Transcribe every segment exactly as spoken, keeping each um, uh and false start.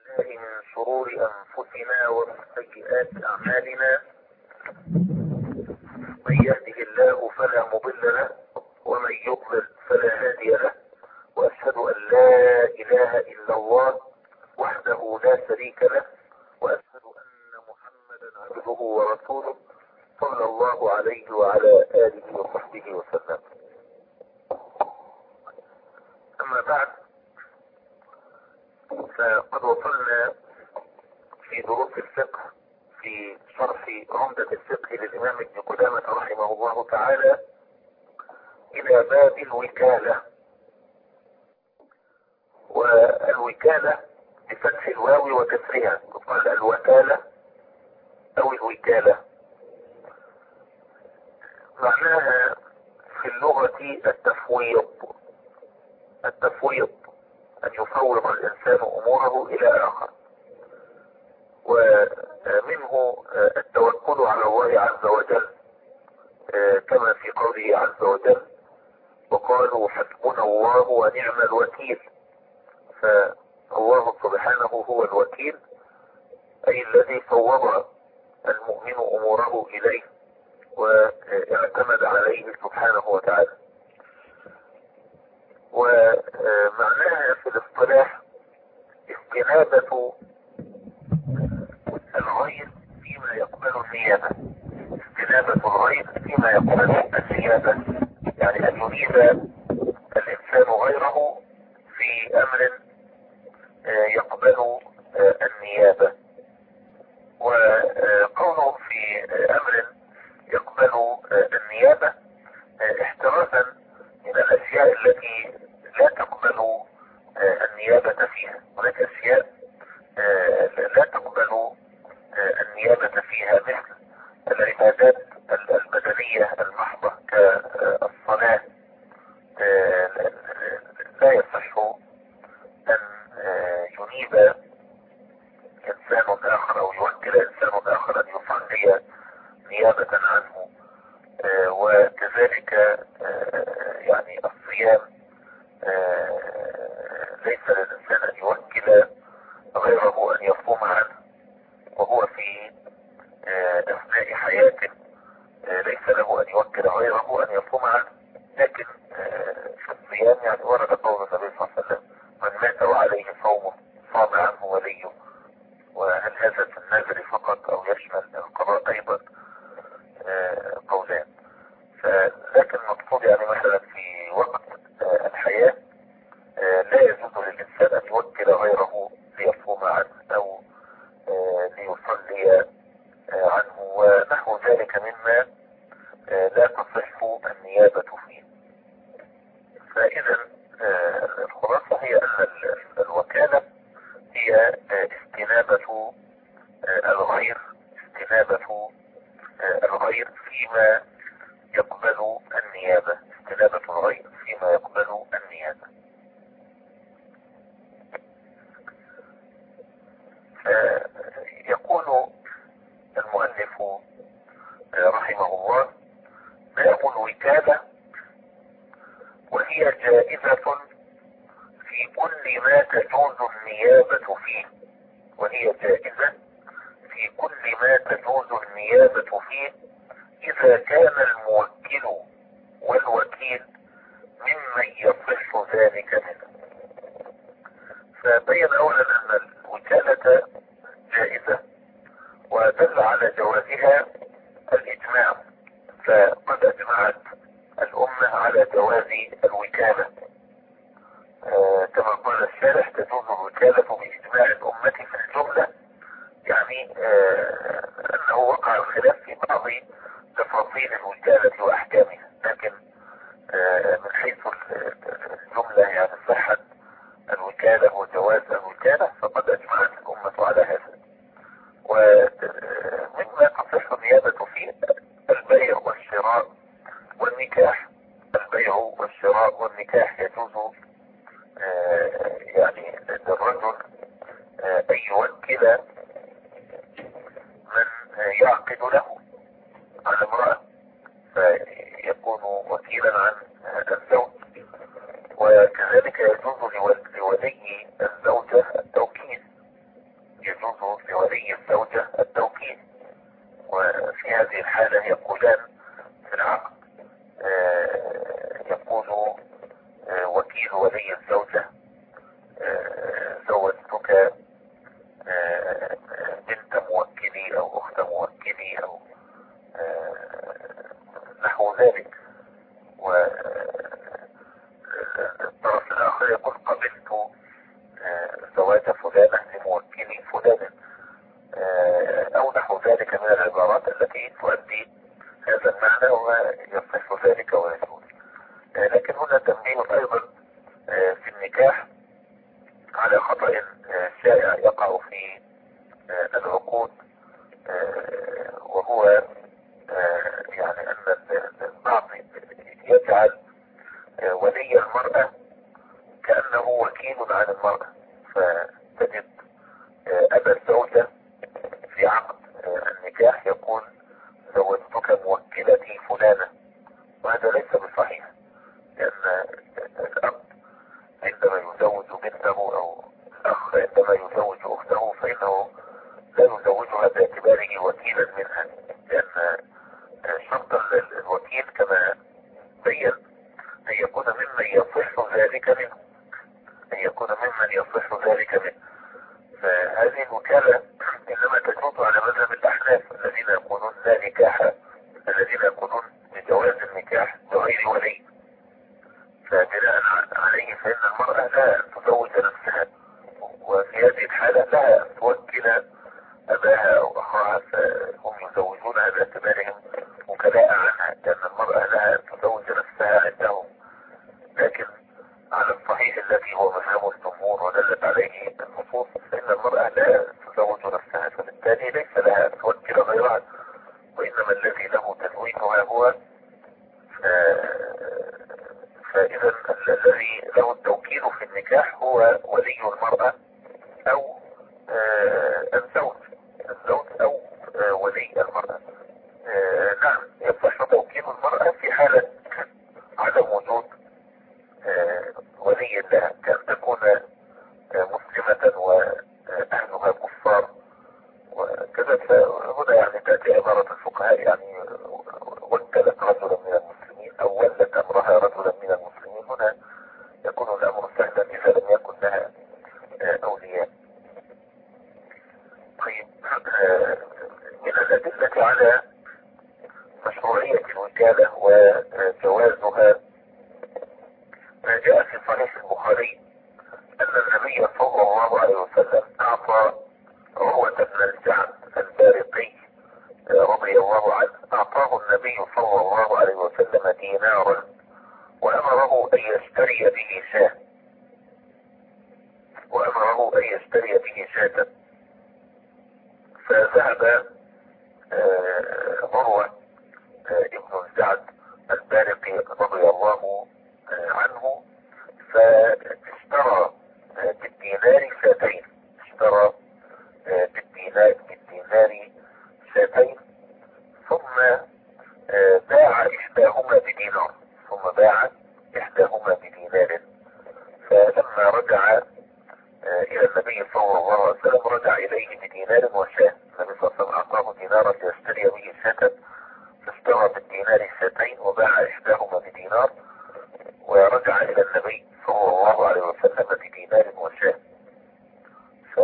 بالله من شرور أنفسنا ومن سيئات أعمالنا. من يهده الله فلا مضل له ومن يضلل فلا هادي له، وأشهد أن لا إله إلا الله وحده لا شريك له، وأشهد أن محمدا عبده ورسوله صلى الله عليه وعلى آله وصحبه وسلم. أما بعد، فقد وصلنا في دروس الفقه في شرح عمدة الفقه للإمام ابن قدامة رحمه الله تعالى إلى باب الوكالة. والوكالة بفتح الواو وكسرها تقال الوكالة أو الوكالة. معناها في اللغة التفويض، التفويض أن يفوض الإنسان أموره إلى آخر، ومنه التوكل على الله عز وجل كما في قوله عز وجل: وقالوا حسبنا الله ونعم الوكيل. فالله سبحانه هو الوكيل، أي الذي فوض المؤمن أموره إليه واعتمد عليه سبحانه وتعالى. ومعناها في الاصطلاح استنابة الغير فيما يقبل النيابة، استنابة الغير فيما يقبل النيابة، يعني أن ينيب الإنسان غيره في أمر يقبل النيابة. وقوله في أمر يقبل النيابة احترازا من الأشياء التي لا تقبل النيابة فيها. هناك أشياء لا تقبل النيابة فيها مثل العبادات البدنية المحضة كالصلاة، لا يصح أن ينيب إنسان آخر أو يوكل إنسان آخر أن يصلي نيابة عنه. وكذلك يعني الصيام ليس للإنسان أن يوكل غيره أن يصوم عنه وهو في أثناء حياته، ليس له أن يوكل غيره أن يصوم عنه. لكن في الصيام يعني ورد قول النبي صلى الله عليه وسلم: من مات وعليه صومه صام عنه وليه. وهل هذا في النذر فقط أو يشمل القضاء أيضا؟ قولان. لكن المقصود يعني مثلا في وقت الحياة لا يجوز للإنسان أن يوكل غيره ليصوم عنه أو ليصلي عنه ونحو ذلك مما لا تصح النيابة فيه. فإذا الخلاصة هي أن الوكالة هي استنابة الغير استنابة الغير فيما يقبل النيابة استنابة الغير فيما يقبل النيابة. يقول المؤلف رحمه الله: باب الوكالة، وهي جائزة في كل ما تجوز النيابة فيه وهي جائزة في كل ما تجوز النيابة فيه إذا كان الموكل والوكيل ممن يصح ذلك منه. فبين أولا أن الوكالة جائزة، ودل على جوازها الإجماع، فقد أجمعت الأمة على جواز الوكالة آه كما قال الشارح: تجوز الوكالة بإجماع الأمة في الجملة، يعني آه أنه وقع الخلاف في بعض تفاصيل الوكالة وأحكامها، لكن آه من حيث الجملة يعني صحة الوكالة وجواز الوكالة فقد أجمعت الأمة على هذا. ومما تصح النيابة فيه البيع والشراء والنكاح. البيع والشراء والنكاح يجوز آه يعني للرجل آه أن يوكل من يعقد له على امرأة فيكون وكيلا عن الزوج، وكذلك يجوز لولي الزوجة التوكيل زواج فلانة لموكل فلان او نحو ذلك من العبارات التي تؤدي هذا المعنى ويصح ذلك ويجوز. لكن هنا تنبيه ايضا في النكاح على خطأ شائع يقع في العقود، وهو يعني ان البعض يجعل ولي المرأة كأنه وكيل عن المرأة، فتجد أبا الزوجة في عقد النكاح يقول زوجتك موكلتي فلانة، وهذا ليس بصحيح، لأن الأب عندما يزوج بنته أو الأخ عندما يزوج أخته فإنه لا يزوجها باعتباره وكيلا منها، لأن شرط الوكيل كما بين أن يكون ممن يصح ذلك منه، أن يكون ممن يصح ذلك منه. فهذه الوكالة إنما تجوز على مذهب الأحناف الذين يقولون لا نكاح، الذين يقولون بجواز النكاح بغير ولي، فبناء عليه فإن المرأة لا أن تزوج نفسها، وفي هذه الحالة لا أن توكل أباها أو أخاها، فهم يزوجونها باعتبارهم وكلاء عنها، لأن المرأة لها أن تزوج نفسها عندهم. لكن على الصحيح الذي هو مذهب الجمهور ودلت عليه النصوص فإن المرأة لا تزوج نفسها، فبالتالي ليس لها أن توكل غيرها، وإنما الذي له تزويجها هو فإذا الذي له التوكيل في النكاح هو ولي المرأة أو الزوج الزوج أو ولي المرأة. نعم يصح توكيل المرأة في حالة عدم وجود ولي لها، كأن تكون مسلمة وأهلها كفار وكذا، فهنا يعني تأتي عبارة الفقهاء يعني وكلت رجلا من المسلمين أو ولت أمرها رجلا من المسلمين، هنا يكون الأمر سهلا إذا لم يكن لها أولياء. طيب، من الأدلة على مشروعية الوكالة وجوازها ما جاء في صحيح البخاري أن النبي صلى الله عليه وسلم أعطى عروة بن الجعد البارقي رضي الله عنه، أعطاه النبي صلى الله عليه وسلم دينارا وأمره أن يشتري به شاة وأمره أن يشتري به شاة فذهب عروة ابن الجعد البارقي رضي الله عنه فاشترى بالدينار شاتين اشترى بالدينار بالدينار شاتين ثم باع إحداهما بدينار ثم باع إحداهما بدينار فلما رجع إلى النبي صلى الله عليه وسلم رجع إليه بدينار وشاة. النبي صلى الله عليه وسلم أعطاه دينارا ليشتري به شاة فاشترى بالدينار شاتين وباع إحداهما بدينار ورجع إلى النبي صلى الله عليه وسلم بدينار وشاة. ف...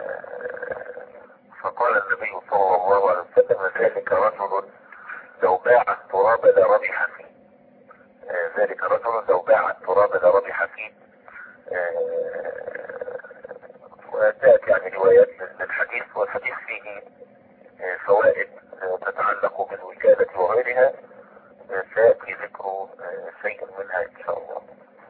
فقال النبي صلى الله عليه وسلم ذلك رجل لو باع التراب لربح فيه ذلك رجل لو باع التراب لربح فيه. وجاءت يعني روايات للحديث، والحديث فيه فوائد تتعلق بالوكالة وغيرها سيأتي ذكر شيء منها إن شاء الله.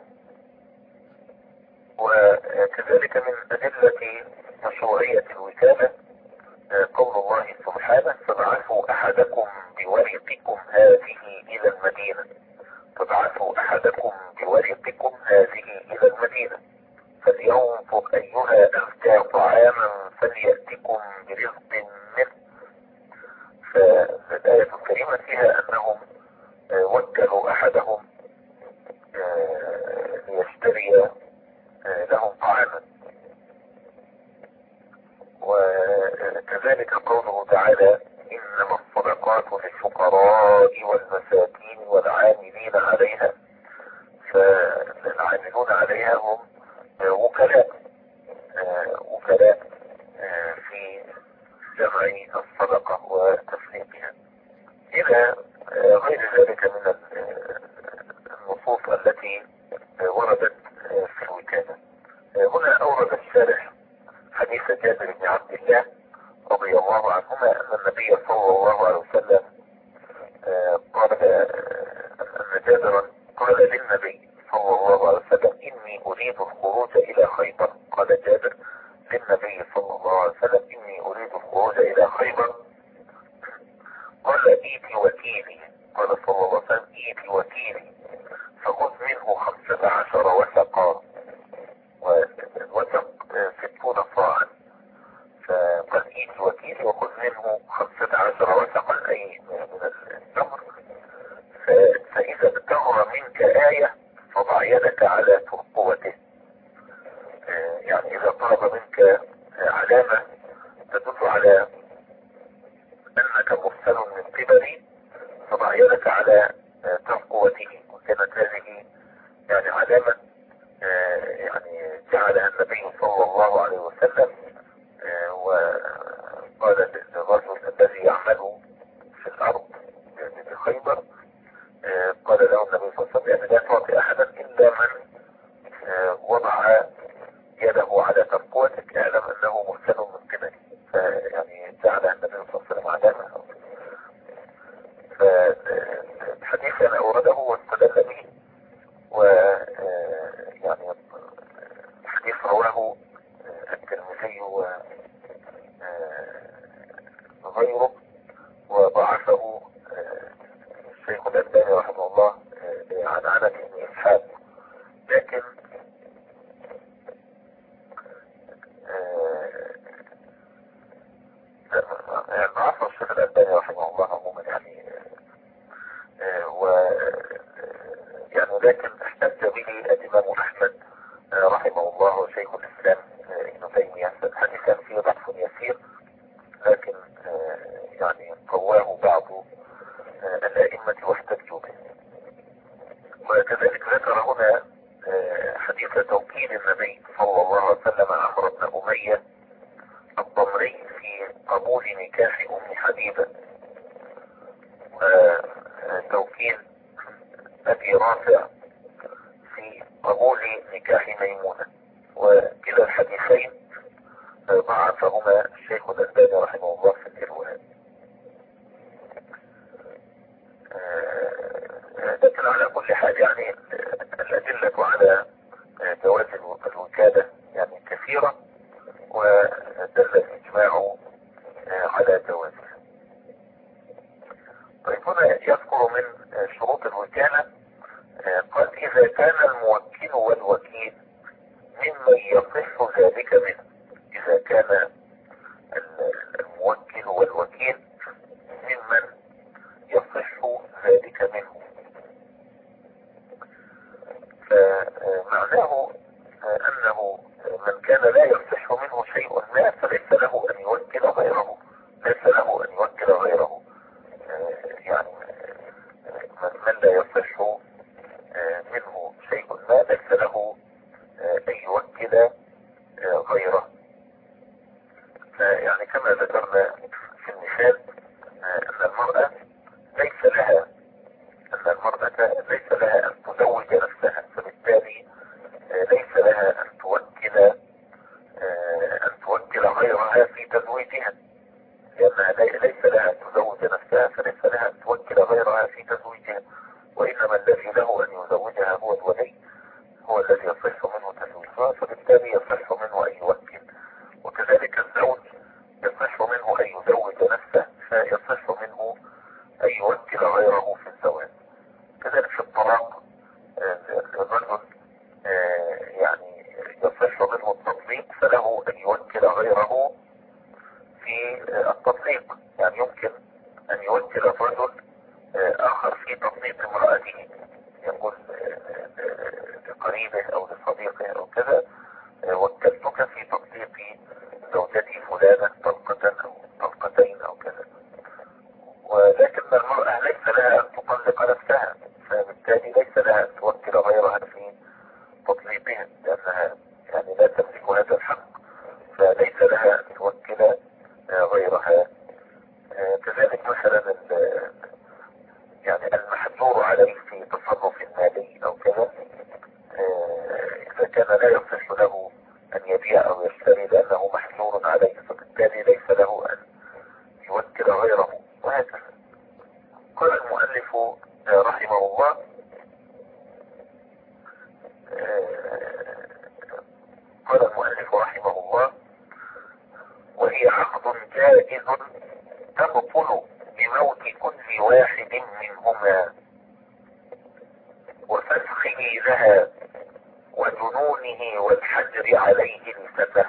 وكذلك من أدلة مشروعية الوكالة قول الله سبحانه فابعثوا أحدكم بورقكم هذه إلى المدينة فابعثوا أحدكم بورقكم هذه إلى المدينة فلينظر أيها أزكى طعاما فليأتكم برزق منه. فالآية الكريمة فيها أنهم وكلوا أحدهم ليشتري لهم طعاما. وكذلك قوله تعالى إنما الصدقات للفقراء والمساكين والعاملين عليها، فالعاملون عليها هم وكلاء وكلاء في جمع الصدقة وتفريقها إلى غير ذلك من النصوص التي وردت في الوكالة. هنا أورد الشارح صلى الله عليه وسلم قال أن جابرا قال للنبي صلى الله عليه وسلم إني أريد الخروج إلى خيبر. قال جابر للنبي صلى الله عليه وسلم إني أريد الخروج إلى خيبر. قال إيتي وكيلي. قال صلى الله عليه وسلم إيتي وكيلي فخذ منه خمسة عشر وثقا، والوثق ستون صاعا. فقال إيتي وكيلي وخذ منه خمسة عشر وثقا أي من التمر، فإذا ابتغر منك آية فضع يدك على ترقوته. يعني إذا طلب منك علامة تدل على أنك مرسل من قبلي فضع يدك على ترقوته. وكانت هذه يعني علامة يعني جعلها النبي صلى الله عليه وسلم، وقال للرجل الذي يعمل في الأرض بخيبر، قال له النبي صلى الله عليه وسلم يعني لا تعطي أحدا إلا من وضع يده على ترقوتك اعلم أنه مرسل من قبلي. فيعني جعلها النبي صلى الله عليه وسلم علامة. فالحديث أنا أورده واستدل به، ويعني الحديث رواه الترمذي وغيره وضعفه الشيخ الألباني رحمه الله عن عنة بن إسحاق. لكن ضعفه الشيخ الألباني رحمه الله عموما يعني و يعني لكن احتج به الإمام أحمد رحمه الله وشيخ الإسلام ابن تيمية. حديثا فيه ضعف يسير، لكن يعني قواه بعض الأئمة واحتجوا به. وكذلك ذكر هنا حديث توكيل النبي صلى الله عليه وسلم عمرو بن أمية الضمري في قبول نكاح أم حبيبة، وتوكيل أبي رافع في قبول نكاح ميمونة. وكلا الحديثين ضعفهما الشيخ الألباني رحمه الله في الإرواء. لكن على كل حال يعني الأدلة على جواز الوكالة يعني كثيرة، ودل الإجماع على جوازها. طيب هنا يذكر من شروط الوكالة قال إذا كان الموكل والوكيل ممن يصح ذلك منه. إذا كان الموكل والوكيل ممن يصح ذلك منه، فمعناه أنه من كان لا يصح منه شيء ما فليس له أن يوكل غيره، ليس له أن يوكل غيره. يعني من لا يصح منه شيء ما ليس له أن يوكل غيره. فيعني كما ذكرنا في المثال أن المرأة ليس لها أن المرأة ليس لها أن تزوج نفسها، فبالتالي ليس لها أن توكل أن توكل غيرها في تزويجها، لأنها ليس لها أن تزوج نفسها فليس لها أن توكل غيرها في تزويجها، وإنما الذي له أن يزوجها هو الولي، هو الذي يصح منه تزويجها، فبالتالي يصح منه أن يوكل. وكذلك الزوج يصح منه أن يزوج نفسه فيصح منه أن يوكل غيره في الزواج. كذلك في الطلاق الرجل يعني يصح منه التطليق فله أن يوكل غيره في التطليق. يعني يمكن أن يوكل الرجل آخر في تطليق امرأته، يقول لقريبه أو لصديقه أو كذا وكلتك في تطليق زوجتي فلانة طلقة أو طلقتين أو كذا. ولكن المرأة ليس لها أن تطلق نفسها، فبالتالي ليس لها أن توكل غيرها في تطليقها، لأنها يعني لا تملك هذا الحق، فليس لها أن توكل غيرها. كذلك مثلا يعني المحجور عليه في تصرف مالي أو كذا، إذا كان لا يصح له أن يبيع أو يشتري لأنه محجور عليه، فبالتالي ليس له أن يوكل غيره جائز تبطل بموت كل واحد منهما وفسخه لها وجنونه والحجر عليه لسفه.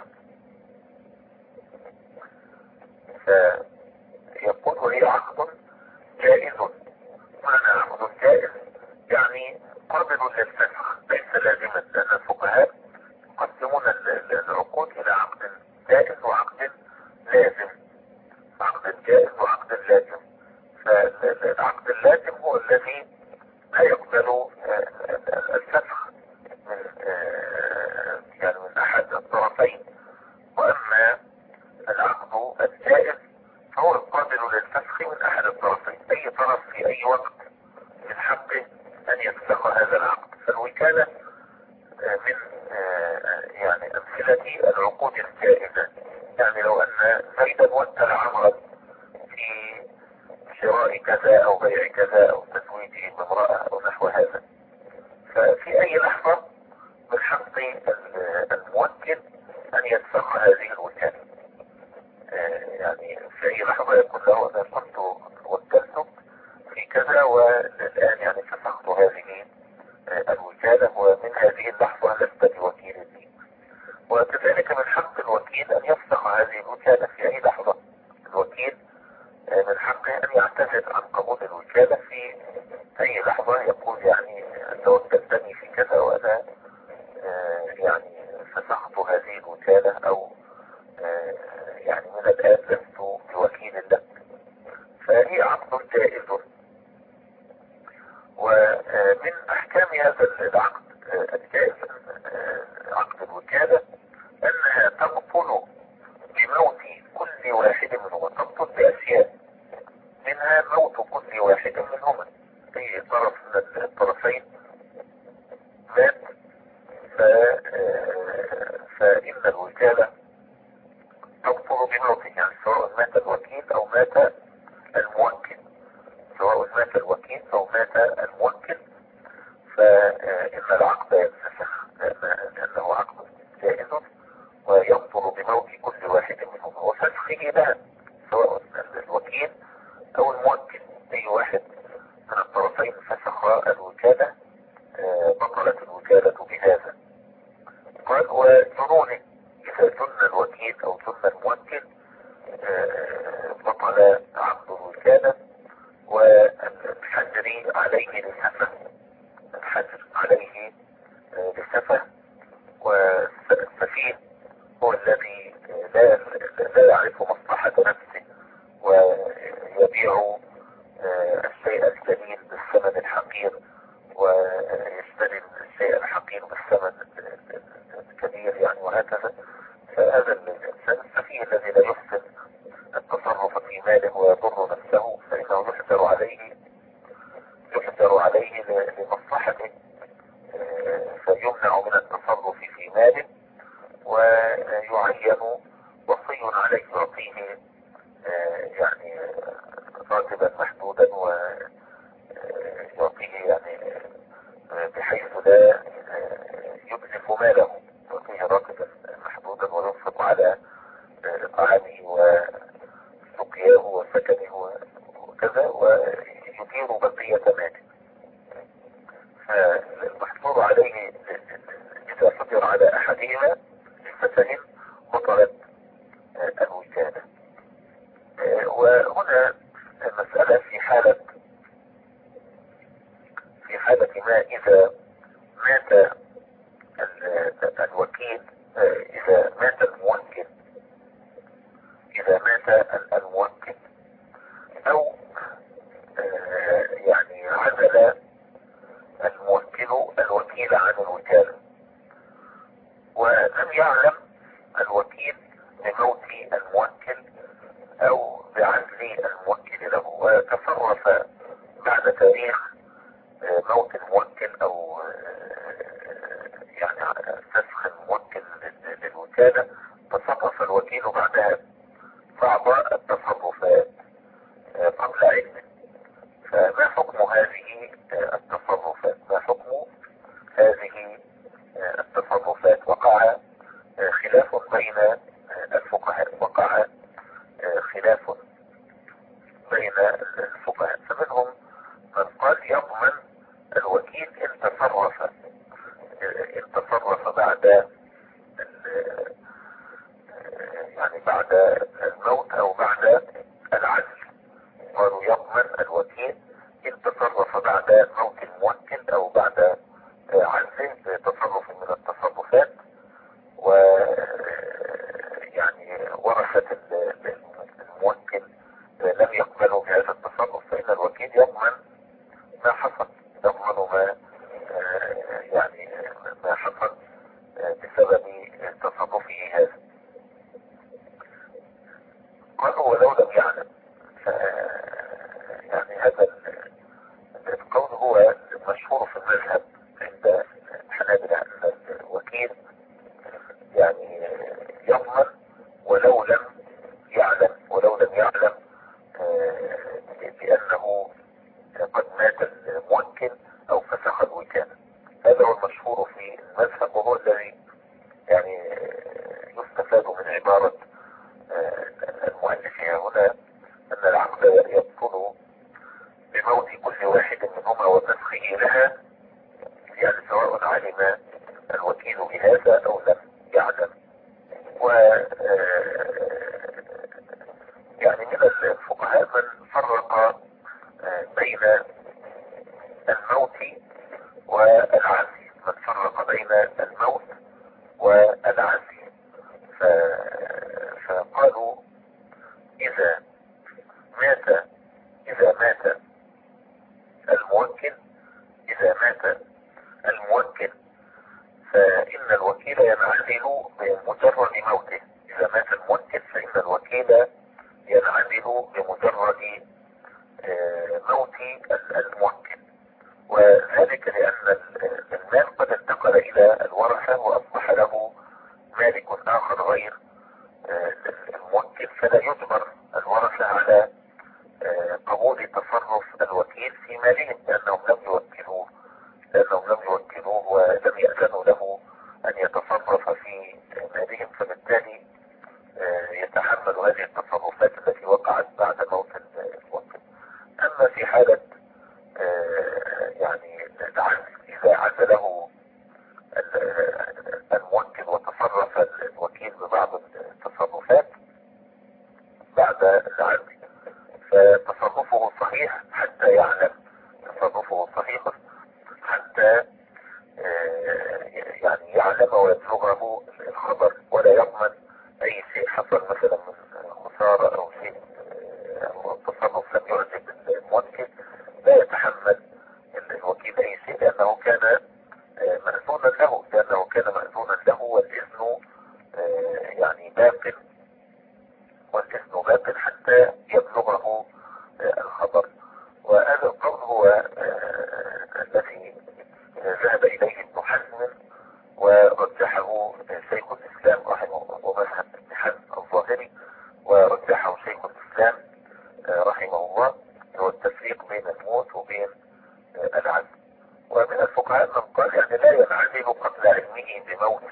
فيقول هي عقد جائز. معنى عقد جائز يعني قابل للفسخ ليس لازما، لأن الفقهاء يقسمون العقود إلى عقد جائز وعقد لازم. عقد جائز وعقد لازم. فالعقد اللازم هو الذي لا يقبل الفسخ من يعني من أحد الطرفين، وأما العقد الجائز فهو القابل للفسخ من أحد الطرفين. أي طرف في أي وقت من حقه أن يفسخ هذا العقد. فالوكالة من يعني أمثلة العقود الجائزة. يعني لو أن زيدا وكل عمرا في شراء كذا أو بيع كذا أو تزويجه بامرأة أو نحو هذا، ففي أي لحظة من حق الموكل أن يفسخ هذه الوكالة. يعني في أي لحظة يقول له أنا كنت وكلتك في كذا والآن يعني فسخت هذه الوكالة، ومن هذه اللحظة لست بوكيل لي. وكذلك من حق الوكيل أن يفسخ هذه الوكالة في أي لحظة. الوكيل من حقه أن يعتذر عن قبول الوكالة في أي لحظة، يقول يعني أنت وكلتني في كذا وأنا يعني فسخت هذه الوكالة، أو يعني من الآن لست بوكيل لك. فهي عقد جائز. ومن أحكام هذا العقد الجائز عقد الوكالة أنها تبطل بموت كل واحد منهما. تبطل بأشياء، منها موت كل واحد منهما. أي طرف من الطرفين مات فإن الوكالة تبطل بموته، يعني سواء مات الوكيل أو مات الموكل. سواء مات الوكيل أو مات الموكل فإن العقد ينفسخ، لأنه عقد جائز ويبطل بموت كل واحد منهما وفسخه لها، سواء الوكيل أو الموكل. أي واحد من الطرفين فسخ الوكالة بطلت الوكالة بهذا. قال وجنونه، إذا جن الوكيل أو جن الموكل بطل عقد الوكالة. والحجر عليه لسفة، الحجر عليه لسفة. والسفيه هو الذي لا, لا يعرف مصلحة نفسه ويبيع الشيء الجليل بالثمن الحقير ويشتري الشيء الحقير بالثمن الكبير يعني، وهكذا. فهذا الإنسان السفيه الذي لا يحسن التصرف في ماله ويضر نفسه فإنه يحجر عليه يحجر عليه لمصلحته، فيمنع من التصرف في ماله ويعين وصي عليه يعطيه يعني راتبا محدودا ويعطيه يعني بحيث لا يبذف ماله، يعطيه راتبا محدودا وينفق على طعامه وسقياه وسكنه وكذا ويدير بقية ماله. فالمحظور عليه إذا حجر على أحدهما لفتهم بطلت الوكالة. وهنا المسألة في حالة في حالة ما إذا مات الوكيل، إذا مات الموكل إذا مات الموكل أو يعني عزل الموكل الوكيل عن الوكالة ولم يعلم الوكيل بموت الموكل أو بعزل الموكل له، وتصرف بعد تاريخ موت الموكل أو يعني فسخ الموكل للوكالة، تصرف الوكيل بعدها بعض التصرفات قبل علمه. فما حكم هذه التصرفات؟ ما حكم هذه التصرفات؟ وقع خلاف بين الفقهاء، وقع خلاف بين الفقهاء، فمنهم من قال يضمن الوكيل ان تصرف ان تصرف بعد يعني بعد الموت او بعد العزل. قالوا يضمن الوكيل ان تصرف بعد موت الموكل او بعد عزله بتصرف من التصرفات، و يعني ورثة الموكل لم يقبلوا بهذا التصرف، فإن الوكيل يضمن ما حصل، يضمن ما يعني ما حصل بسبب تصرفه هذا. قالوا ولو لم يعلم، يعني هذا القول هو مشهور في المذهب عند الحنابلة أن الوكيل يعني يضمن ولو لم يعلم ولو لم يعلم بأنه قد مات الموكل أو فسخ الوكالة. هذا هو المشهور في المذهب، وهو الذي يعني يستفاد من عبارة المؤلف هنا أن العقد يبطل بموت كل واحد منهما وفسخه لها، يعني سواء علم الوكيل بهذا أو لم يعلم. و يعني من الفقهاء من فرق بين الموت والعزل، من فرق بين الموت والعزل، فقالوا إذا مات إذا مات الموكل إذا مات الموكل فإن الوكيل ينعزل بمجرد موته. إذا مات الموكل فإن الوكيل ينعزل بمجرد موت الموكل، وذلك لأن المال قد انتقل إلى الورثة وأصبح له مالك آخر غير الموكل، فلا يجبر الورثة على قبول تصرف الوكيل في مالهم، لأنهم لم يوكلوه لأنهم لم يوكلوه ولم يأذنوا له أن يتصرف في مالهم، فبالتالي يتحمل هذه التصرفات التي وقعت بعد موت الموكل. أما في حالة يعني العزل، إذا عزله الموكل وتصرف الوكيل ببعض التصرفات بعد العزل، فتصرفه صحيح حتى يعلم تصرفه صحيح حتى يعني يعلم ويبلغه الخبر، ولا يضمن اي شيء حصل مثلا من خسارة او شيء او تصرف لم يعجب الموكل، لا يتحمل الوكيل اي شيء، لانه كان مأذونا له لانه كان مأذونا له والاذن يعني باق والاذن باق حتى يبلغه الخبر. وهذا القول هو الذي ذهب اليه ابن حزم ورجحه شيخ الاسلام رحمه الله، ومذهب ابن حزم الظاهري ورجحه شيخ الاسلام رحمه الله، هو التفريق بين الموت وبين العزل. ومن الفقهاء من قال يعني لا ينعزل قبل علمه بموت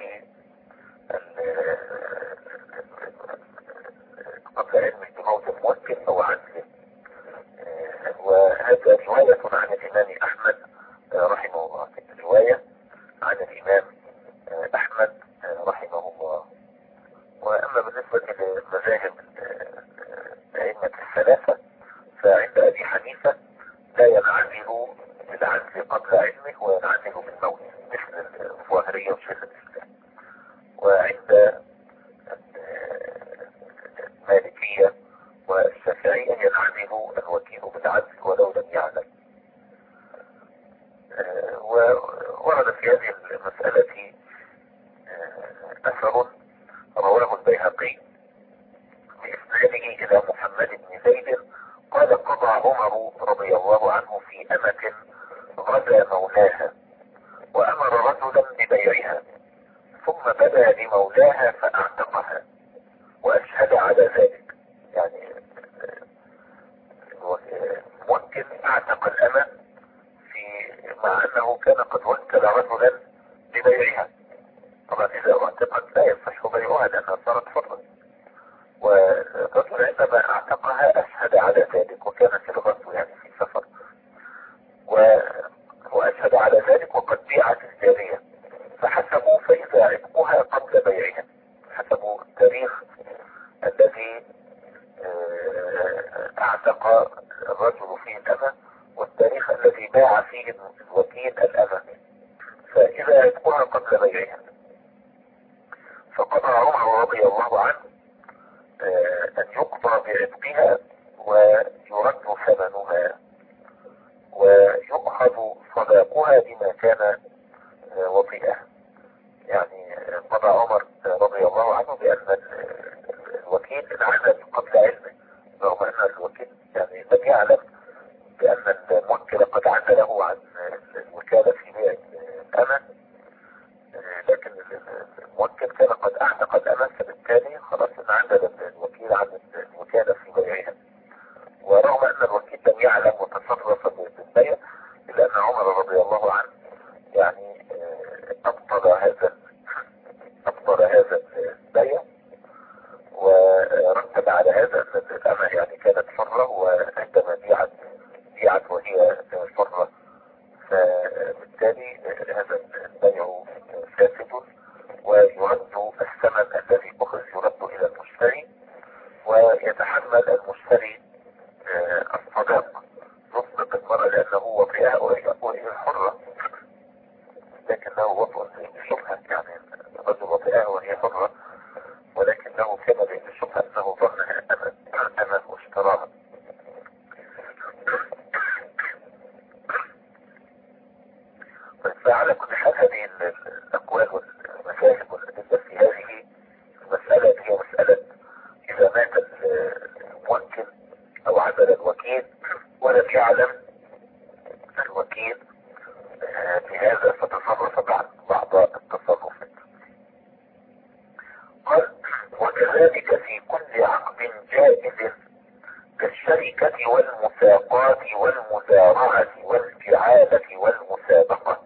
قبل علمه بموت الموكل او عزله. وهذا رواية عن الامام احمد رحمه الله، رواية عن الامام احمد رحمه الله. واما بالنسبة لمذاهب الائمة الثلاثة فعند ابي حنيفة لا ينعزل بالعزل قبل علمه وينعزل بالموت مثل الظاهرية وشيخ الاسلام. وعند المالكية والشافعية ينعزل الوكيل بالعزل ولو لم يعلم. وورد في هذه المسألة أثر رواه البيهقي بإسناده إلى محمد بن زيد قال قضى عمر رضي الله عنه في أمة غزا مولاها وأمر رجلا ببيعها، ثم بدا لمولاها فأعتقها وأشهد على ذلك. يعني ممكن أعتق الأمة في مع أنه كان قد وكل رجلا ببيعها، طبعا إذا اعتقت لا يصح بيعها لأنها صارت حرة، والرجل عندما أعتقها أشهد على ذلك اعتق الرجل فيه الأمة، والتاريخ الذي باع فيه الوكيل الأمة، فإذا عتقها قبل بيعها. فقضى عمر رضي الله عنه أن يقضى بعتقها ويرد ثمنها ويؤخذ صداقها بما كان وطئها. يعني قضى عمر رضي الله عنه بأن الوكيل انعزل قبل علمه، رغم أن الوكيل يعني لم يعلم بأن الموكل قد عزله عن الوكالة في بيع الأمة، لكن الموكل كان قد أعتق الأمة، فبالتالي خلاص انعزل الوكيل عن الوكالة في بيعها. ورغم أن الوكيل لم يعلم وتصرف بالبيع، إلا أن عمر رضي الله عنه يعني أبطل هذا أبطل هذا البيع، ورتب على هذا أن الأمة يعني كانت حرة، وعندما بيعت بيعت وهي حرة، فبالتالي هذا البيع فاسد، ويرد الثمن الذي أخذ يرد إلى المشتري، ويتحمل المشتري الصداق يصدق المرأة لأنه وطئها وهي حرة، لكنه وطئ بشبهة، يعني الرجل وطئها وهي حرة، ولكنه كان بشبهة أنه ظنها أمن واشتراها. فعلى كل حال هذه الأقوال والمذاهب والأدلة في هذه المسألة هي مسألة إذا مات الموكل أو عزل الوكيل ولم يعلم الوكيل بهذا فتصرف بعض التصرفات. قال وكذلك في كل عقد جائز كالشركة والمساقات والمزارعة والجعالة والمسابقة.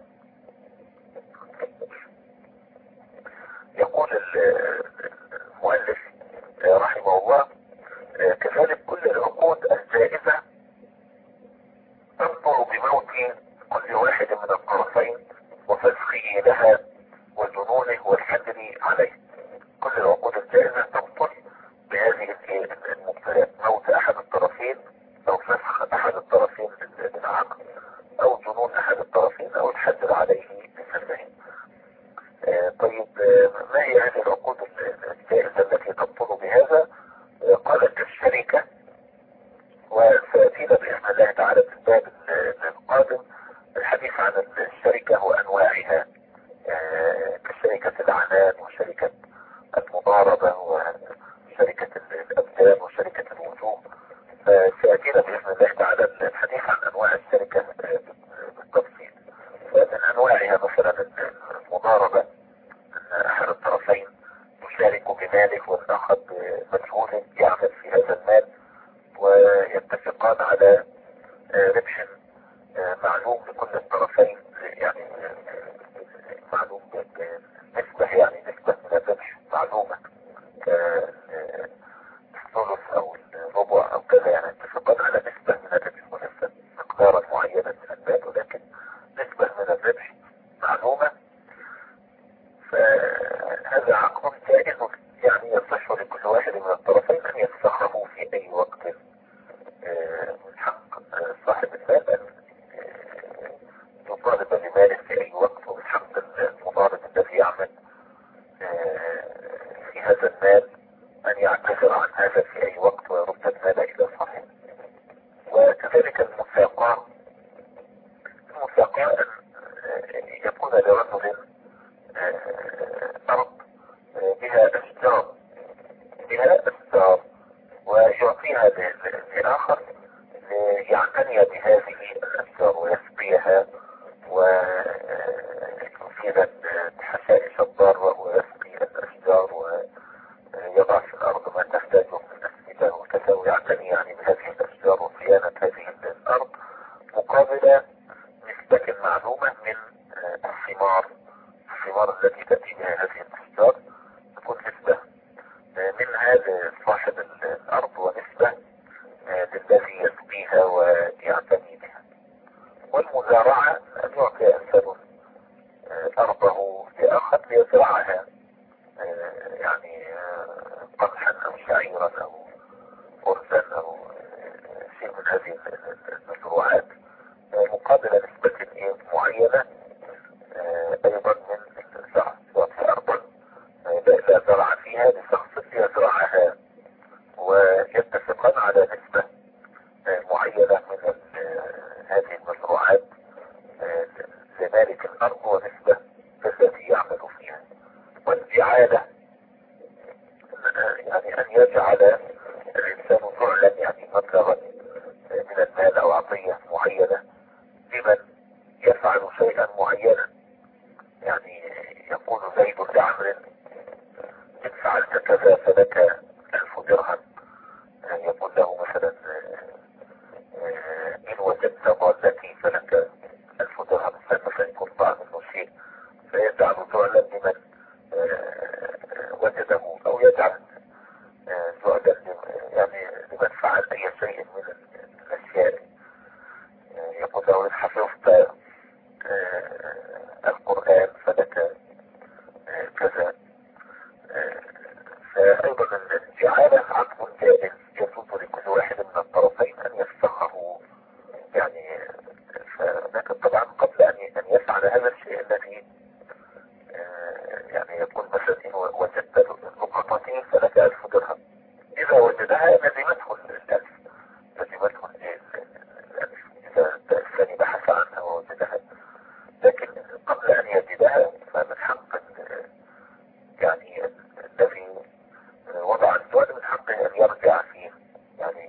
يقول المؤلف رحمه الله كذلك كل العقود الجائزة تبطل بموت كل واحد من الطرفين وفسخه لها وجنونه والحجر عليه. كل العقود الجائزة تبطل بهذه المبتلات، موت أحد الطرفين أو فسخ أحد الطرفين للعقد أو جنون أحد الطرفين أو الحجر عليه بسلمه. طيب ما هي هذه العقود الجائزة التي تبطل بهذا؟ قال كالشركة، وسيأتينا بإذن الله تعالى في الباب القادم الحديث عن الشركة وأنواعها، كشركة العنان وشركة المضاربة وشركة الأبدان وشركة الوجوه. سيأتينا بإذن الله تعالى الحديث عن أنواع الشركة بالتفصيل. فمن أنواعها مثلا المضاربة، أن أحد الطرفين يشارك بماله والآخر بمجهول يعمل في هذا المال، ويتفقان على ربح معلوم لكل الطرفين، يعني معلوم نسبة، يعني نسبة من الربح معلومة كالثلث أو الربع أو كذا، يعني اتفقان على نسبة من الربح وليس مقدارا معينا من المال، ولكن نسبة من الربح معلومة. فهذا عقد جائز، يعني يصح لكل واحد من الطرفين أن يفسخه في أي وقت من حق صاحب المال أن يطالب بماله في أي وقت، ومن حق المضارب الذي يعمل في هذا المال أن يعتذر عن هذا في أي وقت ويرد المال إلى صاحبه. وكذلك المساقات، المساقات أن يكون لرجل أرض بها أشجار بها أشجار ويعطيها لآخر ليعتني بهذه الأشجار ويسقيها ويفيد الحشائش الضارة ويسقي الأشجار ويضع في الأرض ما تحتاجه من أسمدة وكذا، ويعتني يعني بهذه الأشجار وصيانة هذه الأرض مقابل نسبة معلومة من الثمار الثمار التي تأتي بها هذه الأشجار، تكون نسبة منها لصاحب الأرض ونسبة للذي يسقيها ويعتني بها. والمزارعة أن يعطي إنسان أرضه لآخر ليزرعها، يعني قمحا أو شعيرا أو أرزا أو هذه المزروعات مقابل نسبة معينة ايضا من الزرع، سواء في ارض لا زرع فيها لشخص يزرعها، ويتفقان على نسبة معينة من هذه المزروعات لمالك الارض ونسبة التي يعمل فيها. والجعالة يعني ان يجعل الانسان فعلا يعني مبلغا من المال او عطية معينة لمن يفعل شيئا معينا. يعني يقول زيد لعمرو ان فعلت كذا فلك الف درهم، يقول له مثلا ان وجدت ضالتي فلك الف درهم، فمثلا يكون ضاع منه شيء فيجعل فعلا لمن وجده، او يجعل سؤالا يعني لمن فعل اي شيء من الاشياء. يقول له ان حفظت القرآن فلك كذا. فايضا الجعالة عقد جائز يجوز لكل واحد من الطرفين ان يفسخه، يعني لكن طبعا قبل ان يفعل هذا الشيء الذي يعني يقول مثلا ان وجدت لقطتين فلك الف درهم، اذا وجدها لزمته الالف، لزمته الالف اذا الثاني بحث عنها ووجدها. لكن قبل ان يجدها فمن حق يعني الذي وضع السؤال من حقه ان يرجع فيه، يعني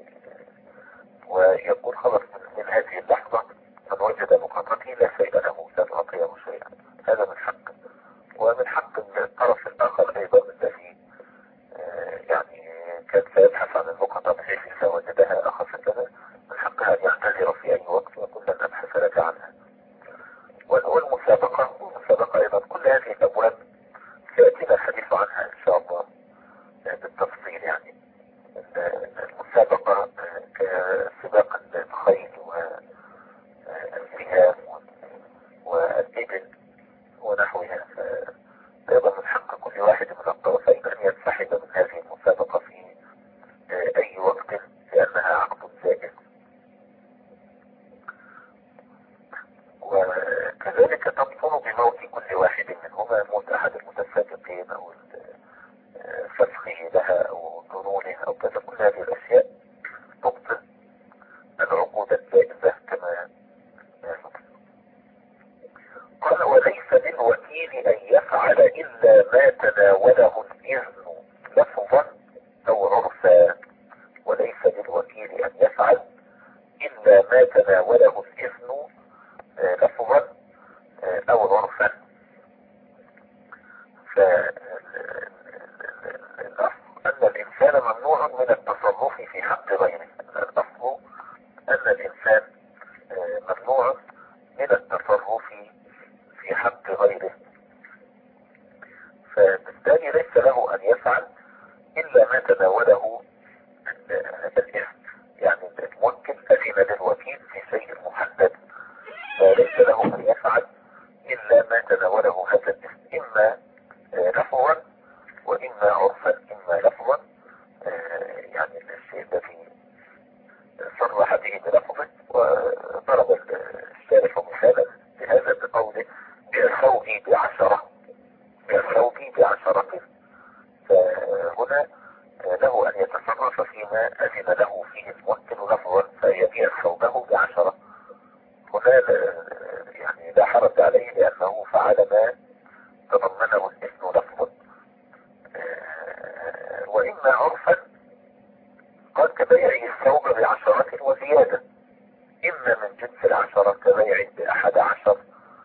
ويقول خلاص من هذه اللحظة من وجد لقطته لا شيء له، لا تعطيه شيئا. هذا من حقه. ومن حق الطرف الاخر ايضا الذي يعني كان سيبحث عن اللقطة بحيث اذا وجدها اخذ كذا، من حقها ان يعتذر في اي وقت ويقول لن ابحث لك عنها. والمسابقة والمسابقة ايضا كل هذه الابواب سيأتينا الحديث عنها ان شاء الله بالتفصيل. يعني المسابقة كسباق الخيل والسهام والإبل ونحوها، فأيضا من حق كل واحد من الطرفين أن ينسحب من هذه المسابقة في أي وقت لأنها عقد جائز. وكذلك تبطل بموت كل واحد منهما، موت أحد المتسابقين أو فسخه لها أو ظنونه أو كذا، كل هذه الأشياء تبطل العقود الجائزة كما قال. وليس للوكيل أن يفعل إلا ما تناوله الإذن لفظا أو عرفا. وليس للوكيل أن يفعل إلا ما تناوله الإذن لفظا أو عرفا. أن الإنسان ممنوع من التصرف في حق غيره. الأصل أن الإنسان ممنوع من التصرف في حق غيره، فبالتالي ليس له أن يفعل إلا ما تناوله الإذن. يعني الموكل أذن للوكيل في شيء محدد، فليس له أن يفعل إلا ما تناوله هذا الإذن، إما لفظا وإما عرفا. إما لفظا يعني الشيء الذي صرح به بلفظه، وضرب الشارح مثالا لهذا بقوله بثوبي بعشرة، بثوبي بعشرة. فهنا له أن يتصرف فيما أذن له فيه الموكل لفظا فيبيع ثوبه بعشرة. هنا يعني لا حرج عليه لأنه فعل ما تضمنه الإذن لفظا. وإما عرفا قال كبيع الثوب بعشرة وزيادة، إما من جنس العشرة كبيع بأحد عشر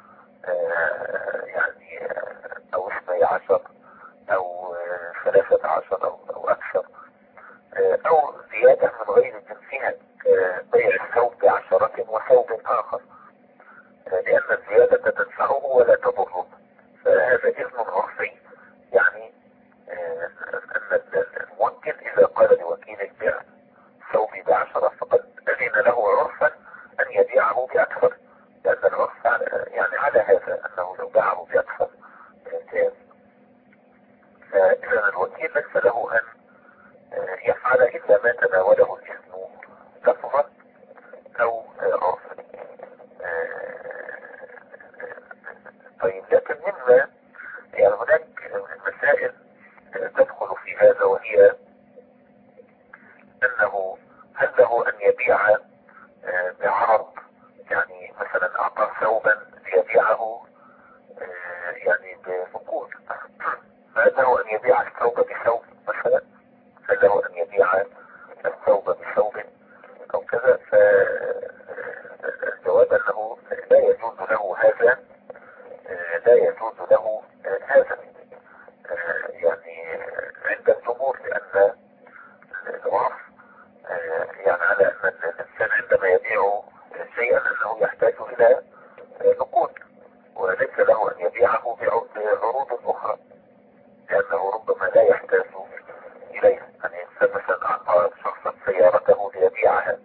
يعني أو اثني عشر أو ثلاثة عشر أو, أو أكثر، أو زيادة من غير جنسها كبيع الثوب بعشرة وثوب آخر، لأن الزيادة تنفعه ولا تضره. فهذا إذن عرفي، يعني أن الموكل إذا قال لوكيل بيع ثوبي بعشرة فقد أذن له عرفا أن يبيعه بأكثر، لأن العرف يعني على هذا أنه لو باعه بأكثر جاز. فإذا الوكيل ليس له أن يفعل إلا ما تناوله الإذن لفظا هذا يعني هناك مسائل تدخل في هذا، وهي انه هل له ان يبيع بعرض، يعني مثلا اعطى ثوبا ليبيعه يعني بنقود، فهل له ان يبيع الثوب بثوب مثلا، هل له ان يبيع الثوب بثوب او كذا؟ فالجواب انه لا يجوز له هذا، لا يجوز له هذا يعني عند الجمهور، لان الوعظ يعني على ان الانسان عندما يبيع شيئا انه يحتاج الى نقود، وليس له ان يبيعه بعروض اخرى، لانه ربما لا يحتاج اليها. يعني انسان مثلا اعطى شخصا سيارته ليبيعها،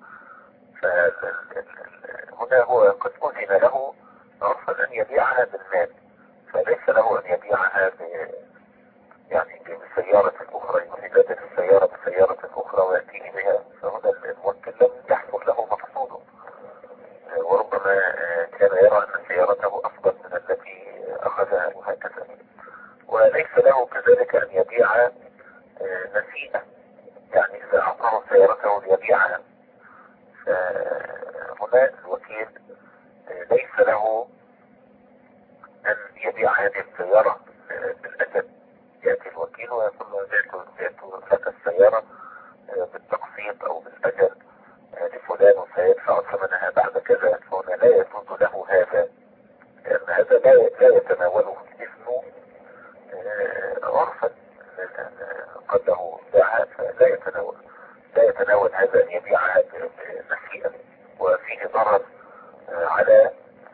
فهنا هو قد اذن له عرفا ان يبيعها بالمال، فليس له ان يبيعها ب يعني بسيارة اخرى، يزاد السيارة بسيارة اخرى ويأتيه بها، فهنا الموكل لم يحصل له مقصوده، وربما كان يرى ان سيارته افضل من التي اخذها وهكذا. وليس له كذلك ان يبيع نسيئة، يعني اذا اعطاه سيارته ليبيعها، فهنا الوكيل ليس له ان يبيع هذه السيارة بالاجل. يأتي الوكيل ويقول له بعت لك السيارة بالتقسيط او بالاجل لفلان وسيدفع ثمنها بعد كذا، فهنا لا يجوز له هذا، لان هذا لا يتناوله الاثم عرفا، قد له باعها فلا يتناول لا يتناول هذا ان يبيعها بنسيئة، وفيه ضرر على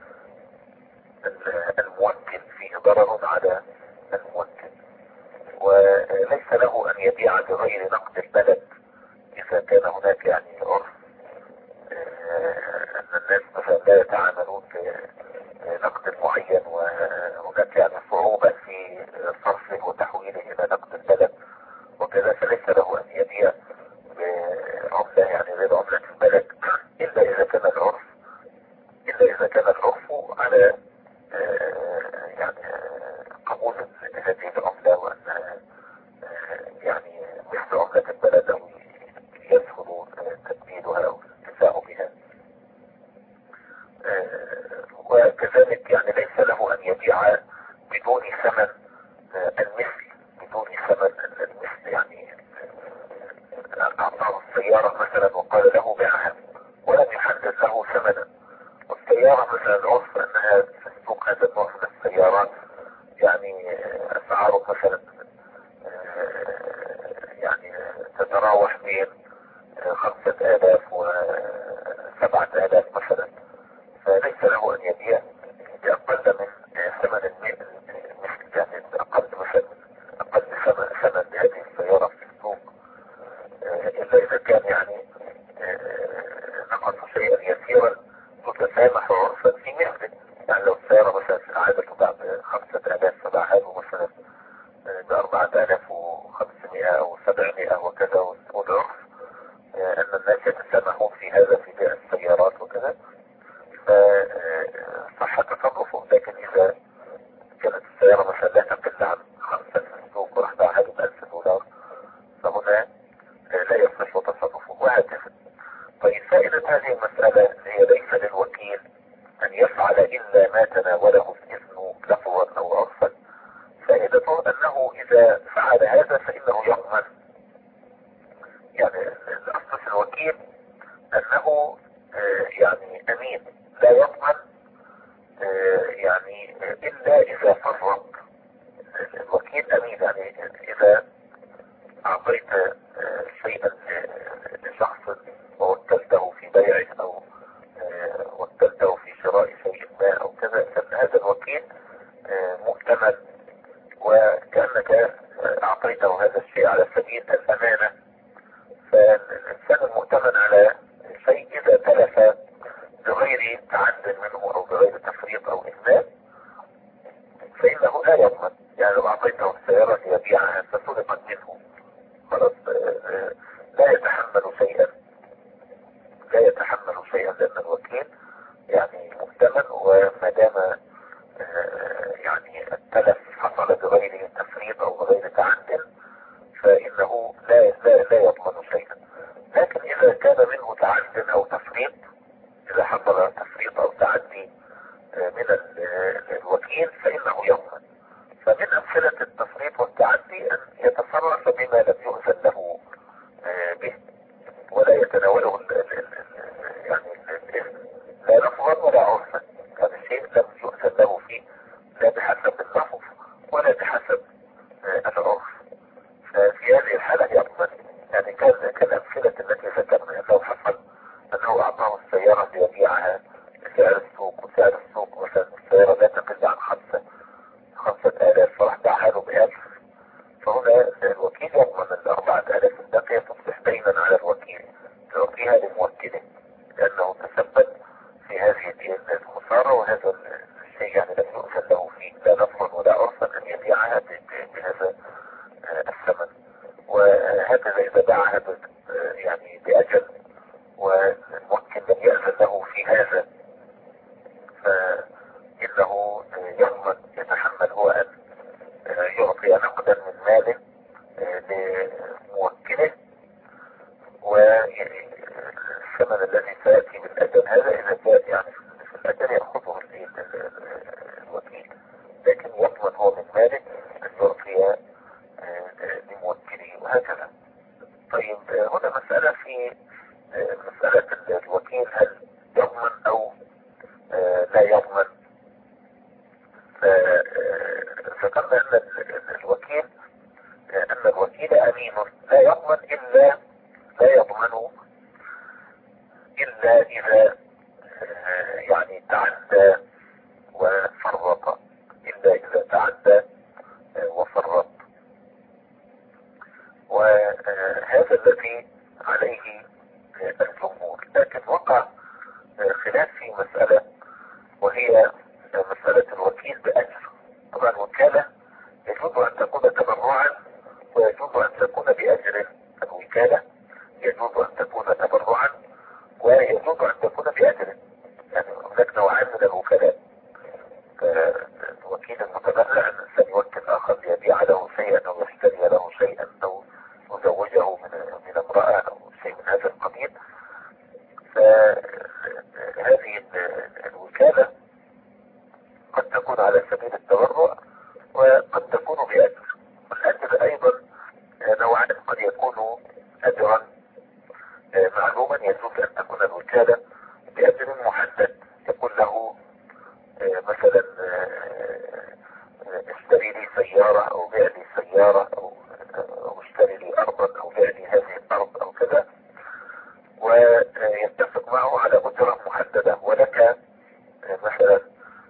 الموكل، فيه ضرر على الموكل. وليس له ان يبيع بغير نقد البلد، اذا كان هناك يعني عرف ان الناس مثلا لا يتعاملون بنقد معين، وهناك يعني صعوبة في صرفه وتحويله الى نقد البلد وكذا، فليس له ان يبيع بعملة يعني غير عملة البلد، الا اذا كان العرف الا اذا كان العرف على يعني قبول هذه العملة، وانها يعني مثل عملة البلد او يسهل تبديلها او الانتفاع بها. وكذلك يعني ليس له ان يبيع بدون ثمن المثل، بدون ثمن المثل، يعني اعطاه السيارة مثلا وقال له بيعها ولم يحدد له ثمنا، والسيارة مثلا عرف انها في السوق هذا النوع من السيارات يعني اسعاره مثلا يعني تتراوح بين خمسة آلاف وسبعة آلاف مثلا، فليس له ان يبيع بأقل من ثمن المثل، يعني بأقل مثلا أقل ثمن لهذه السيارة في السوق، إلا إذا كان يعني نقص شيئا يسيرا متسامح عرفا في مثله. يعني لو السيارة مثلا عادة تباع بخمسة آلاف فباعها مثلا بأربعة آلاف وخمسمائة أو سبعمائة وكذا، والعرف أن الناس يتسامحون في هذا في بيع السيارات وكذا، فصح تصرفه. لكن إذا كانت السيارة مثلا لا تقل عن خمسة في السوق وراح باعها بألف دولار، فهنا لا يصح تصرفه وهكذا. طيب فائدة هذه المسألة هي ليس للوكيل أن يفعل إلا ما تناوله الإذن لفظا أو عرفا. فائدته أنه إذا فعل هذا فإنه يضمن، يعني الأصل في الوكيل أنه يعني أمين لا يضمن يعني إلا إذا فرط. الوكيل أمين، يعني إذا أعطيت شيئا لشخص ووكلته في بيعه أو وكلته في شراء شيء ما أو كذا، فإن هذا الوكيل مؤتمن، وكأنك أعطيته هذا الشيء على سبيل الأمانة. فالإنسان المؤتمن على شيء إذا تلف بغير تعد منه أو بغير تفريط أو إهمال فإنه لا يضمن. يعني لو أعطيته السيارة ليبيعها فسرقت منه، خلاص لا يتحمل شيئا لا يتحمل شيئا لأن الوكيل يعني مؤتمن، وما دام يعني التلف كالأمثلة التي ذكرنا، لو حصل أنه أعطاه السيارة ليبيعها بسعر السوق، وسعر السوق مثلا السيارة لا تقل عن خمسة خمسة آلاف، فراح باعها له بألف، فهنا الوكيل يضمن الأربعة آلاف الباقية، تصبح دينا على الوكيل يعطيها لموكله، لأنه تسبب في هذه الخسارة، وهذا الشيء يعني لم يؤذن له فيه لا نصرا ولا عرفا أن يبيعها بهذا الثمن. وهكذا إذا باعها يعني بأجل والموكل لم يأذن له في هذا، فإنه يضمن يتحمل هو أن يعطي نقدا من ماله لموكله، والثمن الذي سيأتي بالأجل هذا إذا جاء يعني في الأجل يأخذه الوكيل، لكن يضمن هو من ماله أن يعطي لموكله وهكذا. طيب هنا مسألة في مسألة الوكيل، هل يضمن أو لا يضمن؟ فذكرنا أن الوكيل أن الوكيل أمين لا يضمن إلا لا يضمن إلا إذا يعني تعدى وفرط، إلا إذا تعدى وفرط. وهذا الذي عليه الجمهور، لكن وقع خلاف في مسألة، وهي مسألة الوكيل بأجر. طبعا الوكالة يجوز أن تكون تبرعا ويجوز أن تكون بأجر، الوكالة يجوز أن تكون تبرعا ويجوز أن تكون بأجر، يعني هناك نوعان من الوكلاء. الوكيل المتبرع الإنسان يوكل آخر ليبيع له شيئا أو يشتري له شيئا أو يزوجه من من امرأة أو شيء من هذا القبيل. فهذه الوكالة قد تكون على سبيل التبرع وقد تكون بأجر. والأجر أيضا نوعان، قد يكون أجرا معلوما، يجوز أن تكون الوكالة بأجر محدد، يقول له مثلا اشتري لي سيارة أو بيع لي سيارة أو اشتري لي أرضا أو بيع لي هذه الأرض أو كذا، ويتفق معه على أجرة محددة، ولك مثلا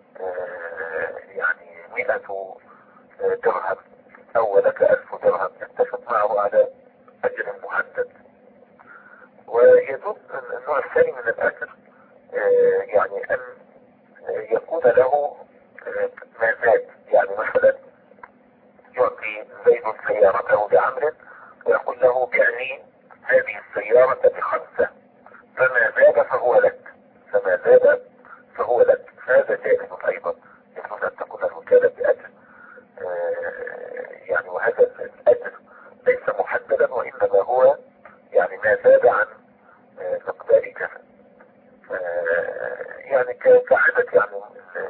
يعني مئة درهم أو لك ألف درهم، يتفق معه على أجر محدد. ويجوز النوع الثاني من الأجر يعني أن يكون له ما زاد، يعني مثلا يعطي زيد سيارته لعمر ويقول له بعني هذه السيارة بخمسة، فما زاد فهو لك، فما زاد فهو لك، هذا جائز أيضا، يجوز أن تكون الوكالة بأجر يعني، وهذا الأجر ليس محددا وإنما هو يعني ما زاد عن مقدار كذا، يعني كعادة يعني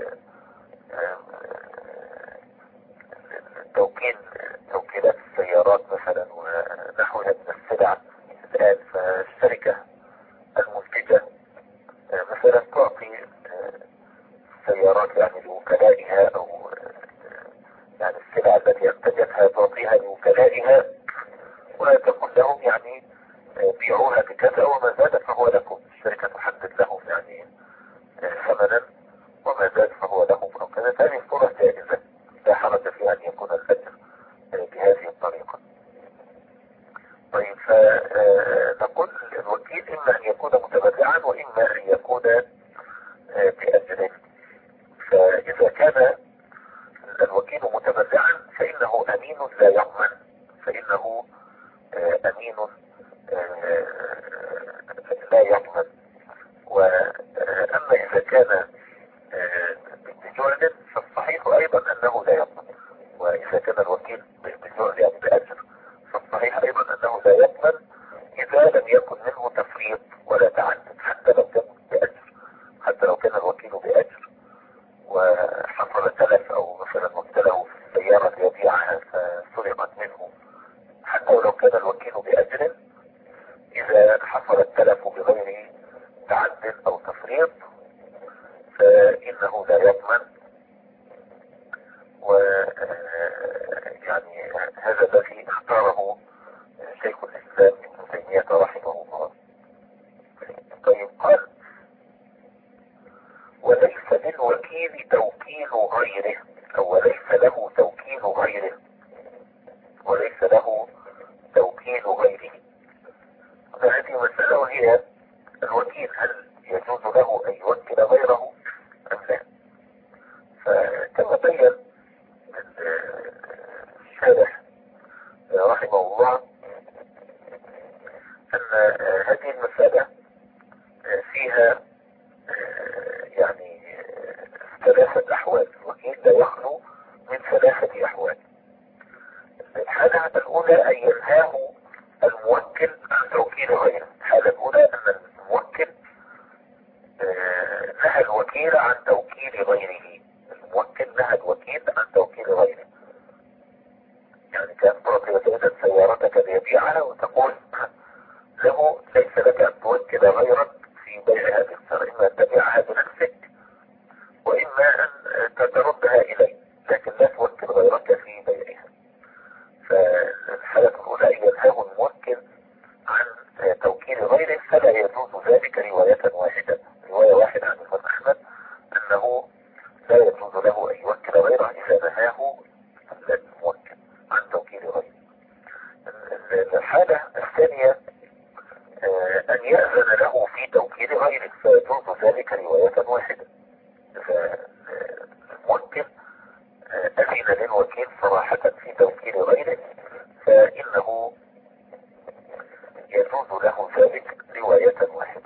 توكيل توكيلات السيارات مثلا ونحوها من السلع الآن. فالشركة المنتجة مثلا تعطي السيارات يعني لوكلائها، أو يعني السلع التي انتجتها تعطيها لوكلائها وتقول لهم يعني بيعوها بكذا وما زاد فهو لكم. الشركة تحدد لهم يعني ثمنا وما زاد فهو لهم أو كذا. هذه الصورة جائزة لا حرج في أن يكون الأجر بهذه الطريقة. طيب فنقول الوكيل إما أن يكون متبرعا وإما أن يكون بأجر. فإذا كان الوكيل متبرعا فإنه أمين لا يضمن، فإنه أمين لا يضمن. وأما إذا كان بجعل فالصحيح أيضا أنه لا يضمن. وإذا كان الوكيل بجعل يعني بأجر فالصحيح أيضا أنه لا يضمن إذا لم يكن منه تفريط ولا تعدد، حتى لو كان بأجر، حتى لو كان الوكيل بأجر وحصل تلف أو مثلا مبتلاه في السيارة ليبيعها فسرقت منه، حتى ولو كان الوكيل بأجر، إذا حصل التلف بغير تعدد أو تفريط فيها الوكيل هل يجوز له أن يوكل غيره أم لا. فكما بين الشارح رحمه الله أن هذه المسألة فيها يعني ثلاثة أحوال. الوكيل لا يخلو من ثلاثة أحوال. الحالة الأولى أن ينهاه الموكل عن توكيل غيره. الحالة الأولى أن الموكل نهى الوكيل عن توكيل غيره. الموكل نهى الوكيل عن توكيل غيره. يعني كان تعطي زيدا سيارتك ليبيعها وتقول له ليس لك أن توكل غيرك في بيع هذه السيارة، إما أن تبيعها بنفسك وإما أن تردها إليه، لكن لا توكل غيرك في بيعها. فالحالة الأولى أن ينهاه الموكل عن توكيل غيره فلا يجوز ذلك رواية واحدة. رواية واحدة عن الإمام أحمد أنه لا يجوز له أن يوكل غيره إذا نهاه الموكل عن توكيل غيره. الحالة الثانية أن يأذن له في توكيل غيره فيجوز ذلك رواية واحدة. فالموكل أذن للوكيل صراحة في توكيل غيره فإنه يجوز له ذلك رواية واحدة.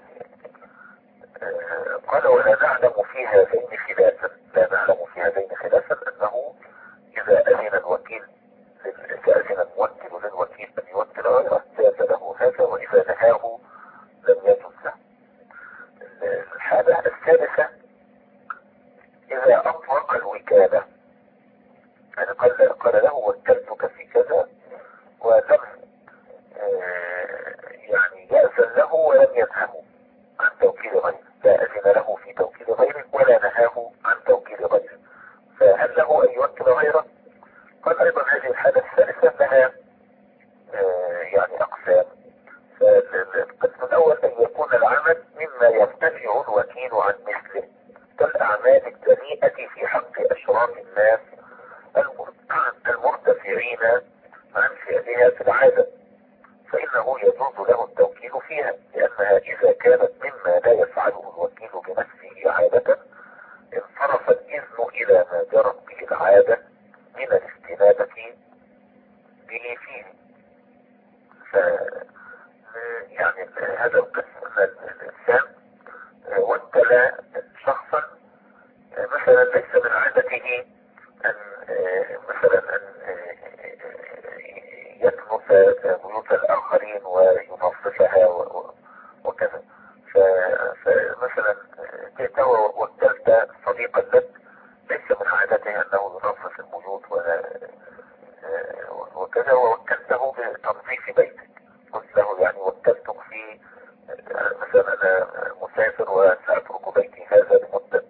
قال ولا نعلم في هذين خلافا. لا نعلم في هذين خلافا أنه إذا أذن الوكيل إذا أذن الموكل للوكيل أن يوكل غيره جاز له هذا، وإذا نهاه لم يجوز له. الحالة الثالثة إذا أطلق الوكالة، يعني قال, قال له وكلتك في كذا ولم يعني يأذن له ولم ينهه عن توكيل غيره. لا أذن له في توكيل غيره ولا نهاه عن توكيل غيره، فهل له أن يوكل غيره؟ قال أيضا هذه الحالة الثالثة لها يعني أقسام. فالقسم الأول أن يكون العمل مما يرتفع الوكيل عن مثله كالأعمال الدنيئة في حق أشراف الناس المرتفعين عن فعلها في العادة، فإنه يجوز له التوكيل فيها، لأنها إذا كانت مما لا يفعله الوكيل بنفسه عادة انصرف الإذن إلى ما جرت به العادة من الاستنابة به فيه. ف يعني هذا القسم الإنسان وكل شخصا مثلا ليس من عادته أن مثلا أن يكنس بيوت الآخرين وينظفها وكذا. فمثلا جئته وكلت صديقا لك ليس من عادته أنه ينظف البيوت وكذا، ووكلته بتنظيف بيتك. قلت له يعني وكلتك في مثلا أنا مسافر وسأترك بيتي هذا لمدة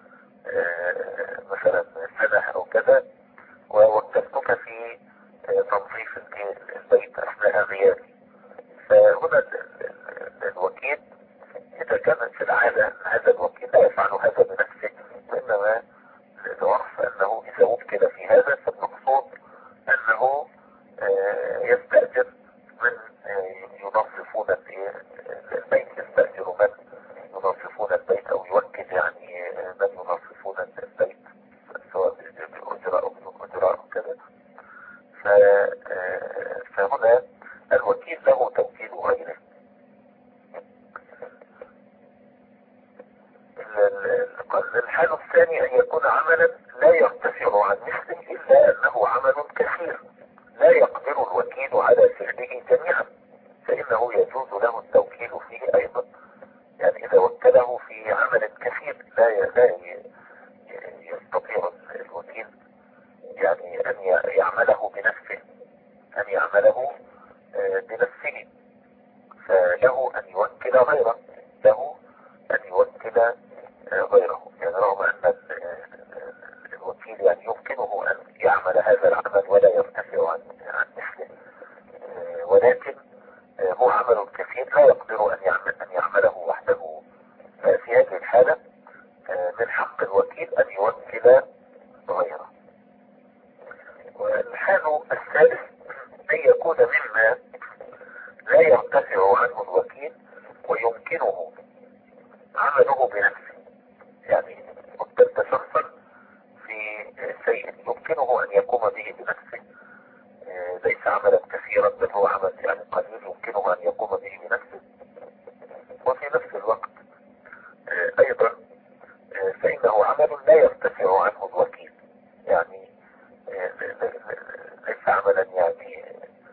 مثلا سنة أو كذا، ووكلتك في تنظيف البيت أثناء غيابي. فهنا الوكيل إذا كانت في العادة هذا الوكيل لا يفعل هذا بنفسه، وإنما العرف أنه إذا وكل في هذا فالمقصود أنه يستأجر من ينظفون البيت، يستأجر من ينظفون البيت أو يوكل يعني من ينظفون البيت سواء بالأجراء أو بدون أجراء وكذا. فهنا الوكيل له توكيل غيره. الحال الثاني أن يكون عملا لا يرتفع عن مثله إلا أنه عمل كثير لا يقدر الوكيل على فعله جميعا، فإنه يجوز له التوكيل فيه أيضا. يعني إذا وكله في عمل كثير لا لا يستطيع الوكيل يعني أن يعمله بنفسه أن يعمله بنفسه، فله أن يوكل غيره له أن يوكل غيره. يعني رغم أن الوكيل يعني يمكنه أن يعمل هذا العمل ولا يرتفع عن عن مثله، ولكن هو عمل كثير لا يقدر أن يعمل أن يعمله وحده. في هذه الحالة من حق الوكيل أن يوكل غيره. والحال الثالث أن يكون مما لا يرتفع عنه الوكيل ويمكنه عمله بنفسه. يعني وكلت شخصا في شيء يمكنه ان يقوم به بنفسه، ليس عملا كثيرا بل هو عمل يعني قليل يمكنه ان يقوم به بنفسه، وفي نفس الوقت ايضا فانه عمل لا يرتفع عنه الوكيل، يعني ليس عملا يعني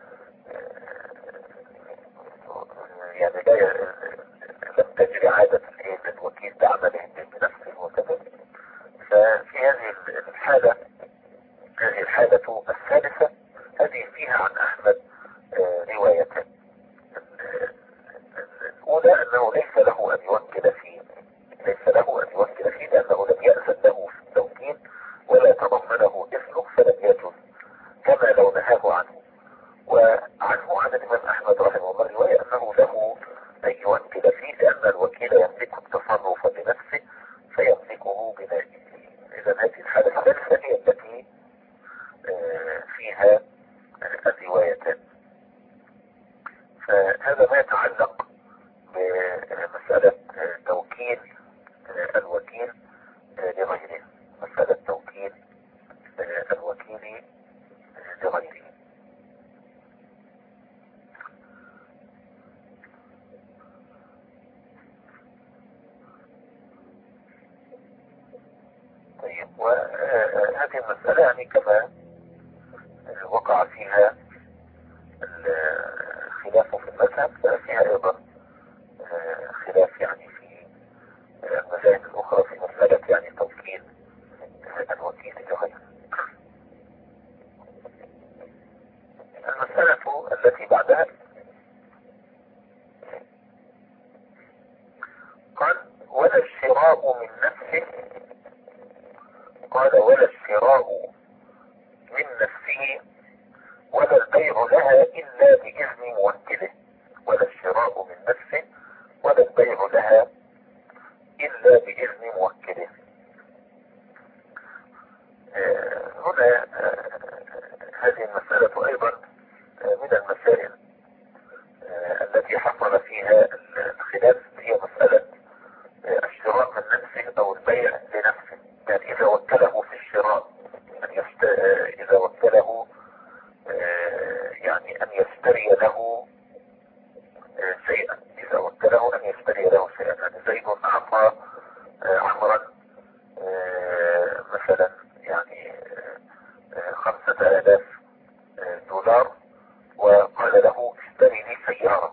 يعني لا لم تجري عادة للوكيل بعمله بنفسه وكذا. ففي هذه الحالة هذه الحالة الثالثة هذه فيها عن أحمد روايتان. الأولى أنه ليس له أن يوكل فيه ليس له أن يوكل فيه لأنه لم يأذن له في التوكيل ولا تضمنه إذنه فلم يجوز، كما لو نهاه عنه. وعنه عن الإمام أحمد رحمه الله رواية أنه له أن يوكل فيه لأن الوكيل يملك التصرف بنفسه فيملكه بنفسه. إذا هذه الحالة الثالثة هي التي فيها الروايتان. فهذا ما يتعلق بمسألة توكيل الوكيل لغيره مسألة توكيل الوكيل لغيره. طيب، وهذه المسألة يعني كما وقع فيها الخلاف في المذهب فيها ايضا خلاف يعني في المذاهب الاخرى في مسألة يعني توكيل الوكيل لغيره. المسألة التي بعدها قال ولا الشراء من نفسه قال ولا الشراء من نفسه ولا البيع لها إلا بإذن موكله ولا الشراء من نفسه ولا البيع لها إلا بإذن موكله. آه هنا آه هذه المسألة أيضا آه من المسائل آه التي حصل فيها الخلاف، هي مسألة آه الشراء من نفسه أو البيع لنفسه. يعني إذا وكله في الشراء أن يست... آه إذا وكله آه يعني أن يشتري له آه شيئا إذا وكله أن يشتري له شيئا. يعني زيد أعطى آه عمرا آه مثلا يعني آه خمسة آلاف آه دولار وقال له اشتري لي سيارة.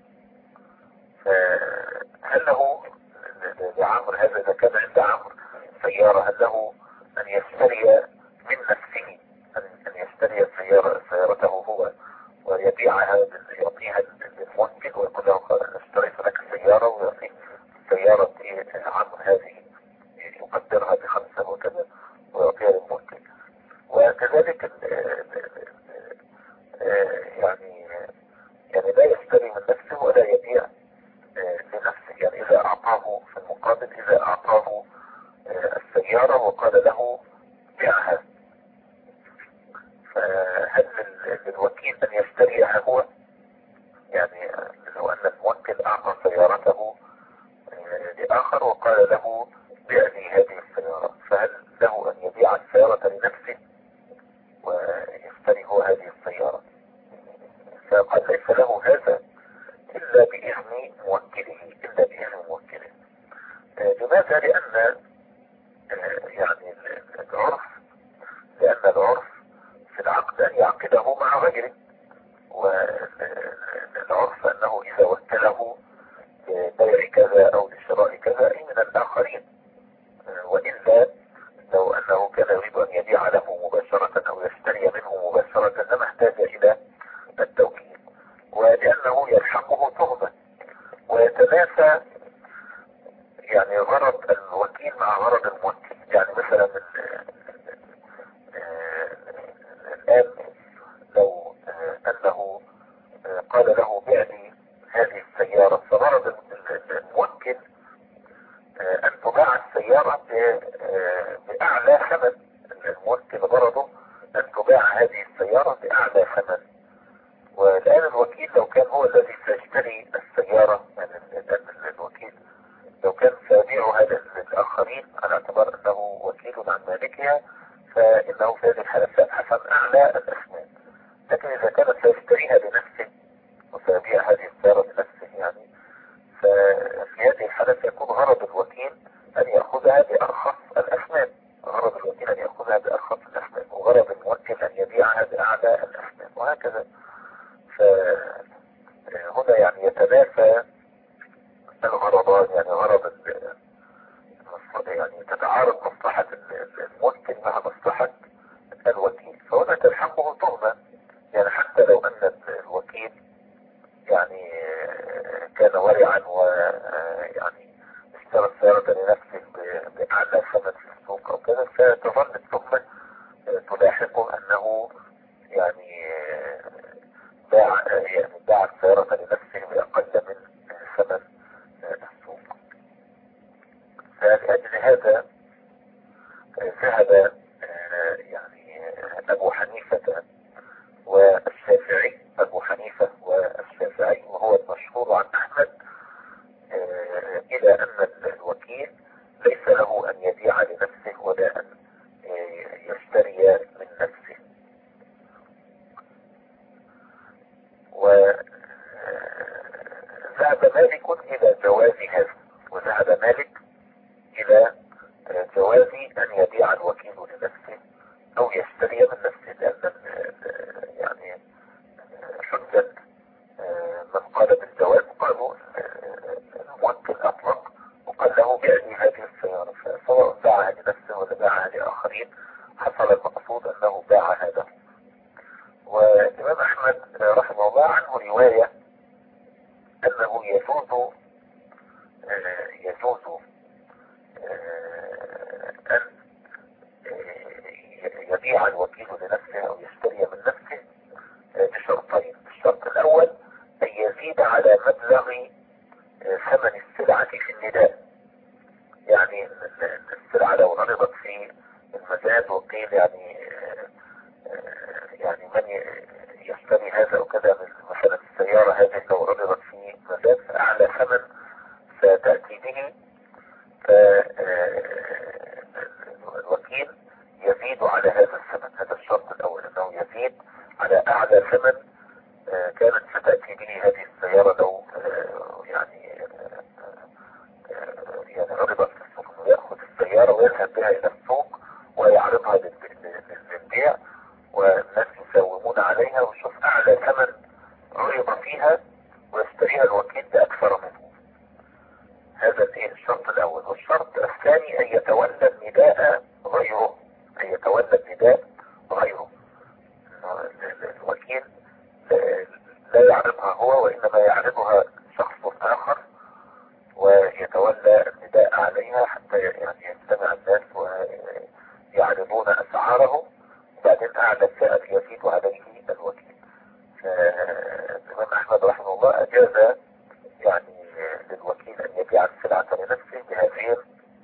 فهل له لعمر هذا إذا كان عند عمر سيارة هل له أن يشتري من نفسه أن يشتري السيارة سيارته هو ويبيعها يعطيها للموكل ويقول له قال أنا اشتريت لك السيارة ويعطي سيارة عمر هذه يقدرها بخمسة وكذا ويعطيها للموكل. وكذلك يعني يعني لا يشتري من نفسه ولا يبيع لنفسه. يعني إذا أعطاه في المقابل إذا أعطاه السيارة وقال له بيعها فهل للوكيل أن يشتريها هو؟ يعني لو أن الموكل أعطى سيارته لآخر وقال له بيع لي هذه السيارة فهل له أن يبيع السيارة لنفسه ويشتري هو هذه السيارة؟ فقد ليس له هذا إلا بإذن موكله إلا بإذن موكله. لماذا؟ لأن يعني العرف لأن العرف في العقد أن يعقده مع غيره، والعرف أنه إذا وكله لبيع كذا أو لشراء كذا من الآخرين، وإلا لو أنه كان يريد أن يبيع له مباشرة أو يشتري منه مباشرة لما احتاج إلى التوكيل، ولأنه يلحقه تهمة ويتنافى يعني غرض الوكيل مع غرض الموكل. يعني مثلا الآن لو أنه قال له بيع لي هذه السيارة فغرض الموكل أن تباع السيارة بأعلى ثمن. الموكل غرضه أن تباع هذه السيارة بأعلى ثمن، والآن الوكيل لو كان هو الذي سيشتري السيارة لأن يبيع هذه السيارة لنفسه يعني. ففي هذه الحالة سيكون غرض الوكيل أن يأخذها بأرخص الأثمان، غرض الوكيل أن يأخذها بأرخص الأثمان، وغرض الموكل أن يبيعها بأعلى الأثمان، وهكذا. فهنا يعني يتنافى الغرضان، يعني غرض يعني تتعارض مصلحة الموكل مع مصلحة الوكيل، فهنا تلحقه تهمة. يعني حتى لو أن الوكيل يعني كان ورعا ويعني اشترى السيارة لنفسه بأعلى ثمن في السوق أو كذا، فتظل التهمة تلاحقه أنه يعني باع يعني باع السيارة لنفسه بأقل من ثمن السوق. فلأجل هذا ذهب يعني أبو حنيفة والشافعي، أبو حنيفة والشافعي وهو المشهور عن أحمد، إلى أن الوكيل ليس له أن يبيع لنفسه ولا أن يشتري من نفسه. وذهب مالك إلى جواز هذا، وذهب مالك إلى جواز أن يبيع الوكيل لنفسه أو يشتري من نفسه، لأن يعني حجة من قال بالجواز قالوا الموكل أطلق وقال له بيع لي هذه السيارة، فسواء باعها لنفسه ولا باعها لآخرين حصل المقصود أنه باع هذا. والإمام أحمد رحمه الله عنه رواية أنه يجوز يجوز أن يبيع الوكيل لنفسه أو يشتري من نفسه بشرطين. الشرط الأول أن يزيد على مبلغ ثمن السلعة في النداء، يعني السلعة لو عرضت في المزاد وقيل يعني يعني من يشتري هذا وكذا، مثلا السيارة هذه لو عرضت في مزاد فأعلى ثمن ستأتي به، فالوكيل يزيد على هذا الثمن. هذا الشرط الأول، أنه يزيد على أعلى ثمن كانت ستأتي به هذه السيارة لو يعني يعني عرضت في السوق، انه يأخذ السيارة ويذهب بها إلى السوق ويعرضها للبيع والناس يساومون عليها ويشوف أعلى ثمن عرض فيها ويشتريها الوكيل بأكثر منه. هذا الشرط الأول. والشرط الثاني أن يتولى النداء غيره، أن يتولى النداء غيره. الوكيل لا يعرضها هو وإنما يعرضها شخص آخر ويتولى النداء عليها حتى يعني يستمع الناس ويعرضون أسعاره، وبعدين أعلى السعر يزيد عليه الوكيل. الإمام أحمد رحمه الله أجاز يعني للوكيل أن يبيع السلعة لنفسه بهذين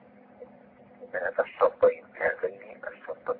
الشرطين بهذين الشرطين.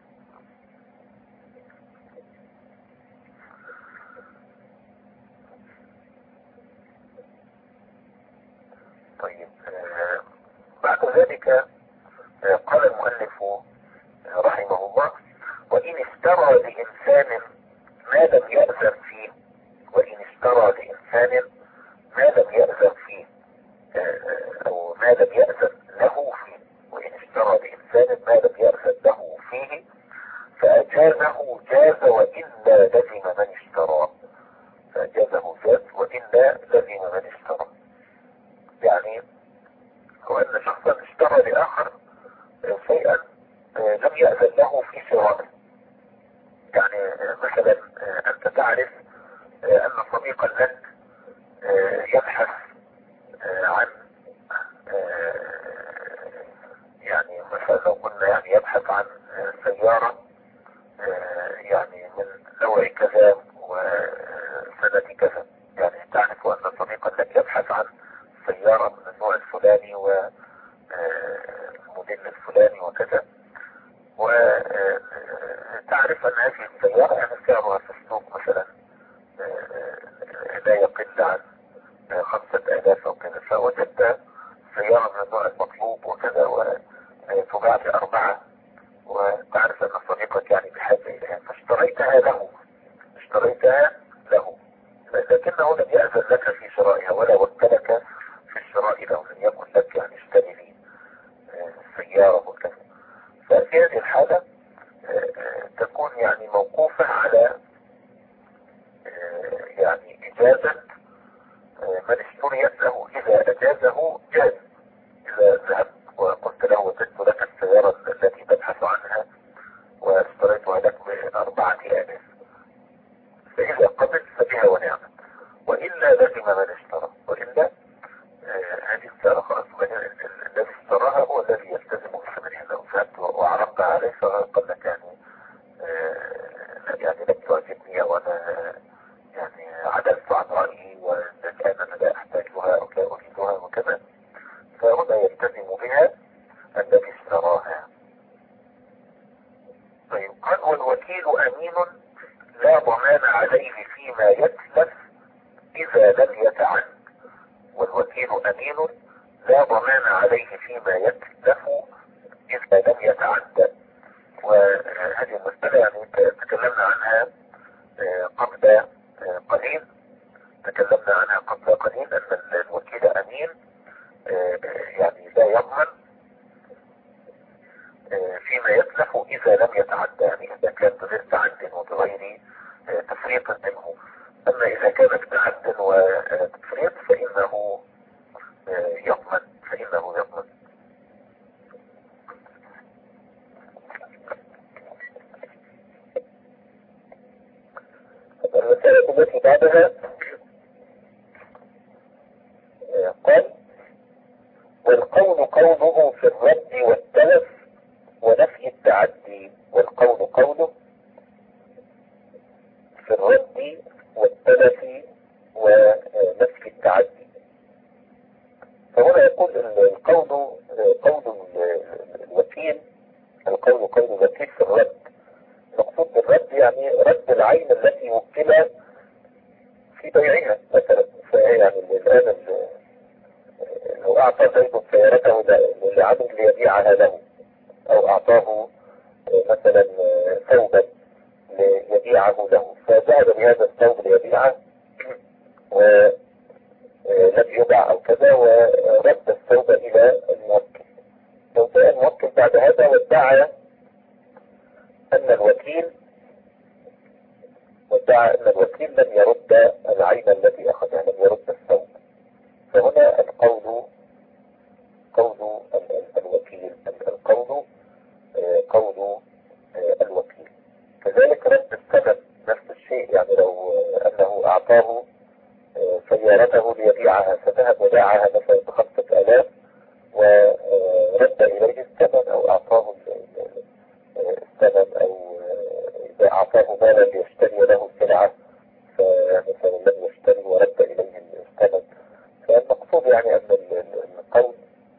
طيب، آه بعد ذلك آه قال المؤلف آه رحمه الله: وإن اشترى لإنسان ما لم يأذن فيه، وإن اشترى لإنسان ما لم يأذن فيه آه أو ما لم يأذن له فيه، وإن اشترى لإنسان ما لم يأذن له فيه فأجازه جاز وإلا لزم من اشترى، فأجازه جاز وإلا لزم من اشترى. يعني هو أن شخصا اشترى لآخر شيئا لم يأذن له في شرائه. يعني مثلا أنت تعرف أن صديقا لك يبحث عن يعني مثلا لو قلنا يعني يبحث عن سيارة يعني من نوع كذا وسنة كذا. يعني تعرف أن صديقا لك يبحث عن سيارة من النوع الفلاني والموديل الفلاني وكذا، وتعرف أن هذه السيارة يعني سعرها في السوق مثلا لا يقل عن خمسة آلاف أو كذا، فوجدت سيارة من النوع المطلوب وكذا وتباع بأربعة، وتعرف أن صديقك يعني بحاجة إليها فاشتريتها له اشتريتها له لكنه لم يأذن لك في شرائها ولا وكلك في الشراء لو لم يكن لك يعني اشتري لي سيارة وكذا. ففي هذه الحالة تكون يعني موقوفة على يعني إجازة من اشتريت له. إذا أجازه جاز. إذا ذهبت وقلت له وجدت لك السيارة التي تبحث عنها واشتريتها لك بأربعة آلاف، فإذا قبل فبها ونعمت، وإلا لازم من اشترى. وإلا آه هذه السيارة خلاص الذي اشتراها هو الذي يلتزم بثمنها. لو ذهبت وعرضت عليه فقال لك يعني آه يعني لم تعجبني وأنا يعني عدلت عن رأيي وكان أنا لا أحتاجها أو لا أريدها وكذا، فهنا يلتزم بها الذي اشتراها. طيب قال والوكيل أمين لا ضمان عليه فيما يتلف إذا لم يتعد. والوكيل أمين لا ضمان عليه فيما يتلف إذا لم يتعد. وهذه المسألة يعني تكلمنا عنها قبل قليل تكلمنا عنها قبل قليل أن الوكيل أمين يعني لا يضمن فيما يتلف إذا لم يتعدى، يعني إذا كان بغير تعد وبغير تفريط منه. أما إذا كان بتعد وتفريط فإنه يضمن فإنه يضمن. المسألة التي بعدها قال والقول قوله في الرد والتلف ونفي التعدي. والقول قوله في الرد والتلف ونفي التعدي. فهنا يقول القول قول الوكيل القول قول الوكيل في الرد. مقصود بالرد يعني رد العين التي وكل في بيعها مثلا. فيعني الآن لو أعطى زيد سيارته لعبد ليبيعها له، أو أعطاه مثلا ثوبا ليبيعه له، فذهب بهذا الثوب ليبيعه ولم يباع أو كذا، ورد الثوب إلى الموكل. لو جاء الموكل بعد هذا وادعى أن الوكيل وادعى أن الوكيل لم يرد العين التي أخذها، لم يرد الثوب، فهنا القول قول الوكيل القول قول الوكيل. كذلك رد الثمن نفس الشيء. يعني لو أنه أعطاه سيارته ليبيعها فذهب وباعها مثلا بخمسة آلاف ورد إليه الثمن، أو أعطاه الثمن، أو إذا أعطاه مالا ليشتري له سلعة فمثلا لم يشتري ورد إليه الثمن. فالمقصود يعني أن القول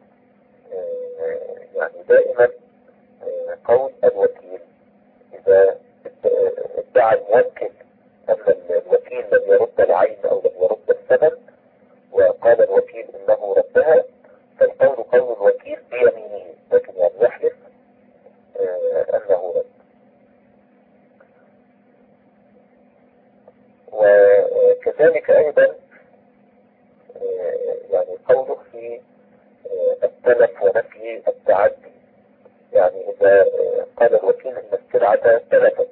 يعني دائما قول الوكيل. إذا ادعى الموكل أن الوكيل لم يرد العين أو لم يرد الثمن وقال الوكيل إنه ردها، فالقول قول الوكيل بيمينه، لكن يعني يحلف أنه رد. وكذلك أيضا يعني قوله في التلف ونفي التعدي. يعني إذا قال الوكيل إن السلعة تلفت،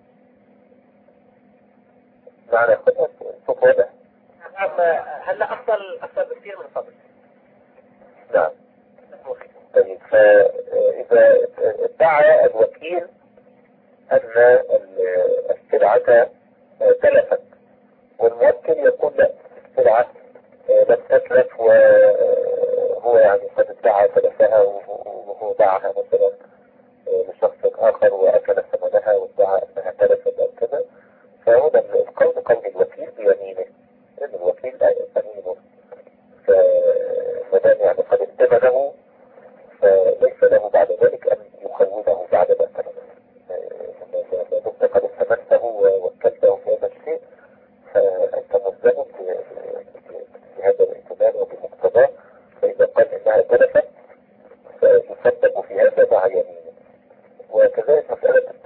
معنى خطأ صوت واضح؟ هلا أفضل أفضل بكثير من قبل. نعم. طيب فإذا ادعى الوكيل أن السلعة تلفت والموكل يقول لا السلعة لم تتلف وهو يعني قد ادعى تلفها وهو باعها مثلا لشخص آخر وأكل ثمنها وادعى أنها تلفت أو كذا، فهنا القول قول الوكيل بيمينه، لأن الوكيل لا يمينه، فمدام يعني قد ائتمنه فليس له بعد ذلك أن يخونه بعد ما ائتمنه. ما دمت قد ائتمنته ووكلته في هذا الشيء فأنت ملزم بهذا الائتمان وبمقتضاه. فإذا قال إنها تلفت فيصدق في هذا مع يمينه. وكذلك مسألة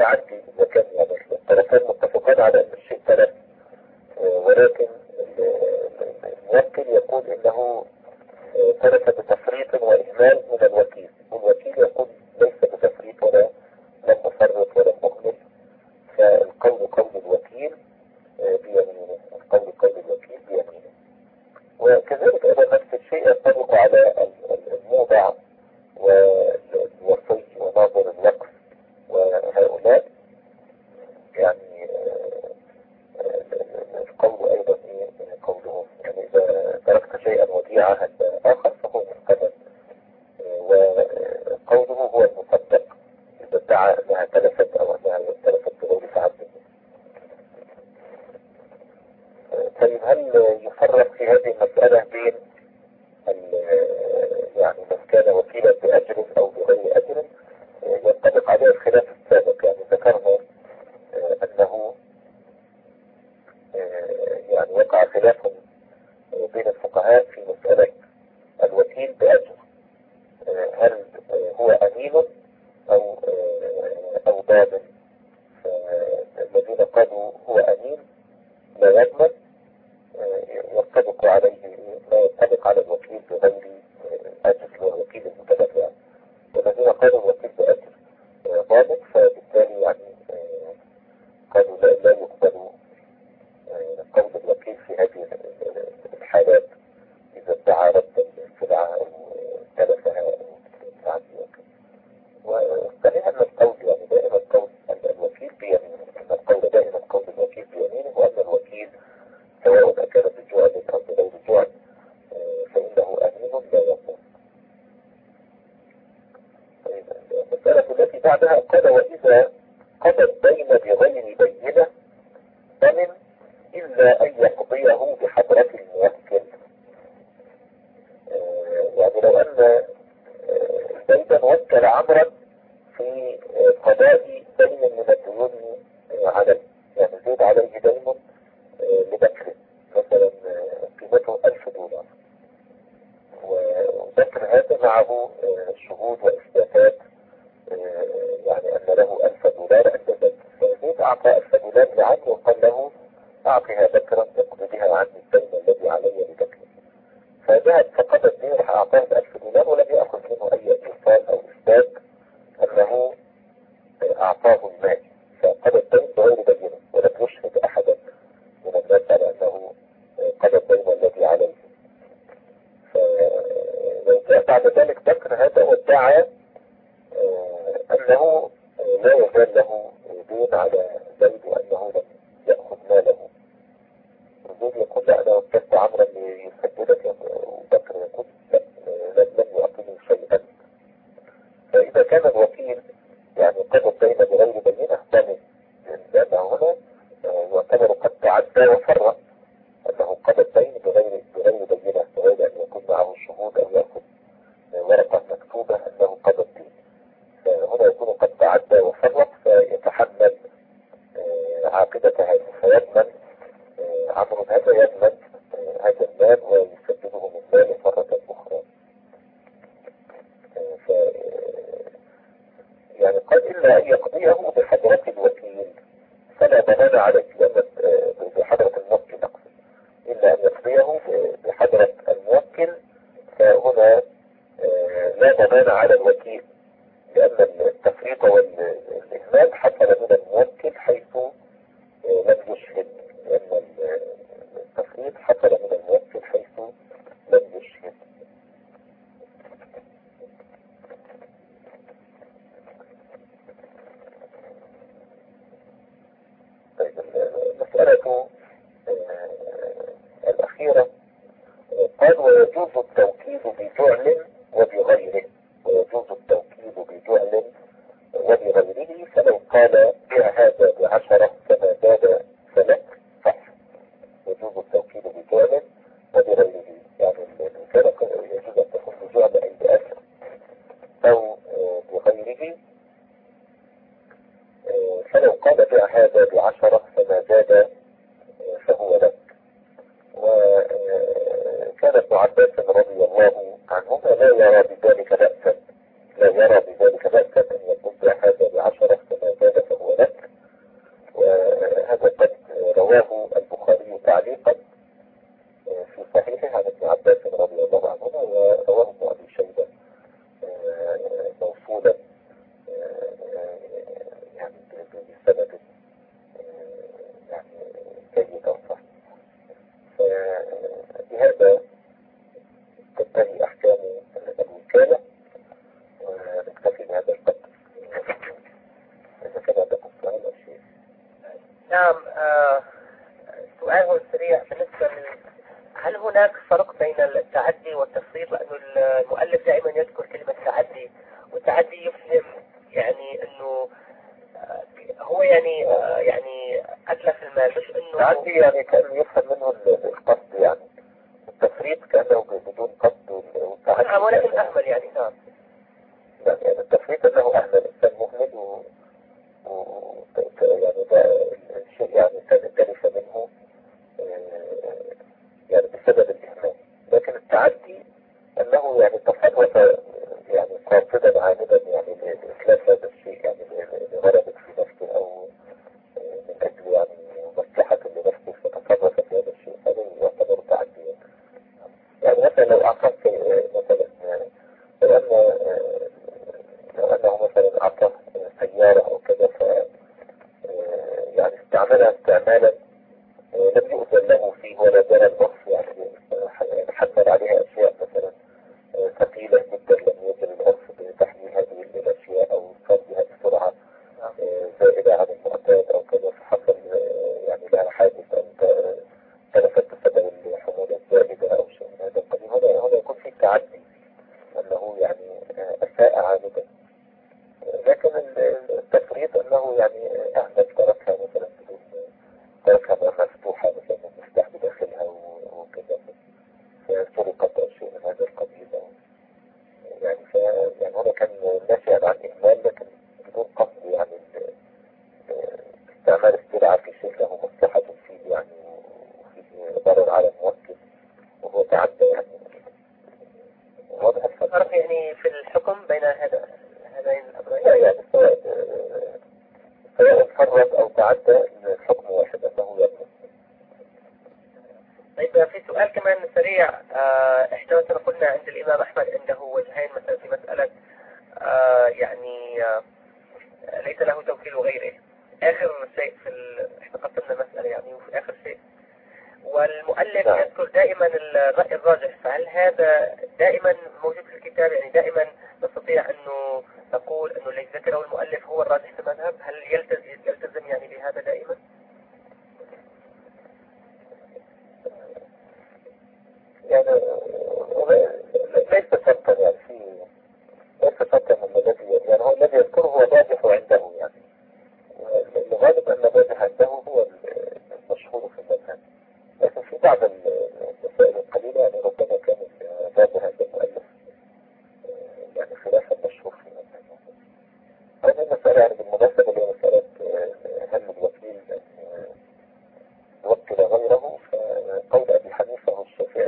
الموكل يقول انه ترك بتفريط واهمال من الوكيل، والوكيل يقول ليس بتفريط ولا لم افرط ولا اهمل، فالقول قول الوكيل بيمينه، القول قول الوكيل بيمينه. وكذلك ايضا نفس الشيء ينطبق على الموضع والوصي وناظر الوقف وهؤلاء، يعني القول ايضا ايه قولهم، يعني اذا تركت شيئا وديعة عند اخر فهو مستند، وقوله هو المصدق اذا ادعى انها تلفت او انها تلفت بغير تعدد. طيب هل يفرق في هذه المسألة بين يعني من كان وكيلا بأجر أو بغير أجر؟ ينطبق عليه الخلاف السابق، يعني ذكرنا أنه يعني وقع خلاف بين الفقهاء في مسألة الوكيل بأجر، هل هو أمين أو أو ضامن؟ الذين قالوا هو أمين لا يضمن ينطبق عليه ما ينطبق على الوكيل بغير أجر والوكيل المتدفع، والذين قالوا الوكيل بأجر ضامن فبالتالي يعني قالوا لا, لا يقبل قول الوكيل في هذه الحالات إذا ادعى رد السلعة أو تلفها أو تعديها. وصحيح أن القول يعني دائما قول أن الوكيل بيمينه، أن القول دائما قول الوكيل بيمينه، وأن الوكيل سواء أكان بجوع أو بغير جوع فإنه أمين لا يضمن. المسألة التي بعدها قال وإذا قضى الدين بغير بينة ضمن إلا أن يقضيه بحضرة الموكل. يعني لو أن زيدا وكل عمرا في قضاء دين من الديون عليه، يعني زيد عليه دين لبكر مثلا قيمته ألف دولار، وبكر هذا معه شهود وإثباتات يعني أن له ألف دولار عند بكر، فزيد أعطى ألف دولار لعمه وقال له أعطيها بكرا تقضي بها عني الدين الذي علي لبكر، فذهب فقد الدين أعطاه ألف دولار ولم يأخذ منه أي اتصال أو إثبات أنه أعطاه المال، فقد الدين بغير بينه ولم يشهد أحدا من الناس على أنه قد الدين الذي عليه. فلو جاء بعد ذلك بكر هذا وادعى أنه لا يزال له دين على زيد وأنه لم يأخذ ماله، زيد يقول لا أنا وكلت عمرا ليسددك، وبكر يقول لا لم يعطيني شيئا. فإذا كان الوكيل يعني قد الدين بغير بينة ضمن، لأنه هنا يعتبر قد تعدى وفرق، أنه قد الدين بغير بغير بينة، بغير أن يكون معه الشهود أو يأخذ ورقة مكتوبة أنه قد الدين، فهنا يكون قد تعدى وفرق فيتحمل عاقبة هذا، فيضمن عمرو هذا يضمن هذا المال ويسدده من ماله مرة أخرى. ف يعني قد إلا أن يقضيه بحضرة الوكيل فلا ضمان عليه، لأن بحضرة الموكل نقصد، إلا أن يقضيه بحضرة الموكل فهنا لا ضمان على الوكيل، لأن التفريط والإهمال حصل من الموكل حيث لم يشهد، لأن التفريط حصل من الموكل حيث لم يشهد. طيب المسألة الأخيرة قال ويجوز التوكيد بجعل وبغيره، ويجوز التوكيد بجعل وبغيره، فلو قال بيع هذا بعشرة فما زاد فلك صح، يجوز التوكيد بجعل وبغيره، يعني الفرق يجوز أن تكون بجعل أي بأجر أو بغيره. فلو قال بيع هذا بعشرة فما زاد فهو لك. وكان ابن عباس رضي الله عنهما لا يرى بذلك بأسا، لا يرى بذلك بأسا أن يكون بيع هذا بعشرة فما زاد فهو لك، وهذا قد رواه البخاري تعليقا في صحيحه فرق بين التعدي والتفريط؟ لأنه المؤلف دائما يذكر كلمة تعدي، والتعدي يفهم يعني أنه هو يعني يعني أتلف المال، مش أنه التعدي يعني كان يفهم منه القصد، يعني التفريط كأنه بدون قصد، والتعدي نعم ولكن أهمل يعني. نعم يعني التفريط أنه أهمل، الإنسان مهمل و... و... يعني ده الشيء يعني تلف منه يعني بسبب الإهمال. لكن التعدي أنه يعني تصرف يعني قاصدا عامدا يعني لإتلاف هذا الشيء، يعني لغرض في نفسه أو من أجل يعني مصلحة لنفسه فتصرف في هذا الشيء، هذا يعتبر تعديا. يعني مثلا لو أعطت مثلا لو أن لو أنه مثلا أعطى سيارة أو كذا ف يعني استعملها استعمالا لم يؤذن له فيه ولا دار النص، يعني حمل عليها أشياء مثلا ثقيلة جدا لم يجري العرف بتحميل هذه الأشياء أو فرضها بسرعة زائدة عن المعتاد أو كذا، فحصل يعني لها حادث أو تلفت بسبب الحمولة الزائدة أو شيء من هذا القبيل. هذا هذا يكون فيه تعدي، أنه يعني أساء عامدا. لكن التفريط أنه يعني أهمل، تركها مثلا بدون تركها مفتوحة مثلا المفتاح بداخلها وكذا سرقت أو شيء من هذا القبيل، يعني ف يعني هنا كان ناشئا عن إهمال لكن بدون قصد، يعني استعمال السلعة في شيء له مصلحة فيه يعني وفيه ضرر على الموكل وهو تعدى. يعني واضح الفرق يعني في الحكم بين هذا هذين الأمرين؟ لا يعني سواء سواء فرط أو تعدى الحكم واحد أنه يظلم. طيب في سؤال كمان سريع، احنا مثلا قلنا عند الإمام أحمد عنده وجهين مثلا في مسألة آه يعني آه ليس له توكيل غيره، آخر شيء في ال... احنا قسمنا المسألة يعني وفي آخر شيء، والمؤلف نعم. يذكر دائما الرأي الراجح، فهل هذا دائما موجود في الكتاب؟ يعني دائما نستطيع أنه نقول أنه الذي ذكره المؤلف هو الراجح في المذهب؟ هل يلتزم, يلتزم يعني بهذا دائما؟ يعني ليس شرطا، يعني في ليس شرطا من الذي يعني هو الذي يذكره هو الراجح عنده، يعني الغالب أن الراجح عنده هو المشهور في المذهب. لكن في بعض المسائل القليلة يعني ربما كان الراجح عند المؤلف يعني خلاف المشهور في المذهب. هذه المسألة يعني بالمناسبة اللي هي مسألة هل الوكيل يوكل غيره، فقول أبي حنيفة والشافعي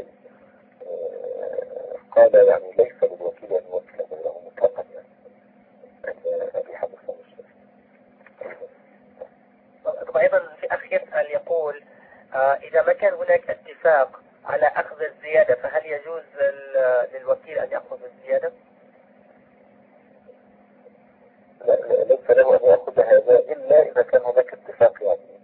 قال يعني ليس للوكيل أن يوكل غيره مطلقا، يعني عند أبي حنيفة والشافعي. وأيضا في أخ يسأل يقول آه إذا ما كان هناك اتفاق على أخذ الزيادة فهل يجوز للوكيل أن يأخذ الزيادة؟ لا ليس له أن يأخذ هذا إلا إذا كان هناك اتفاق، يعني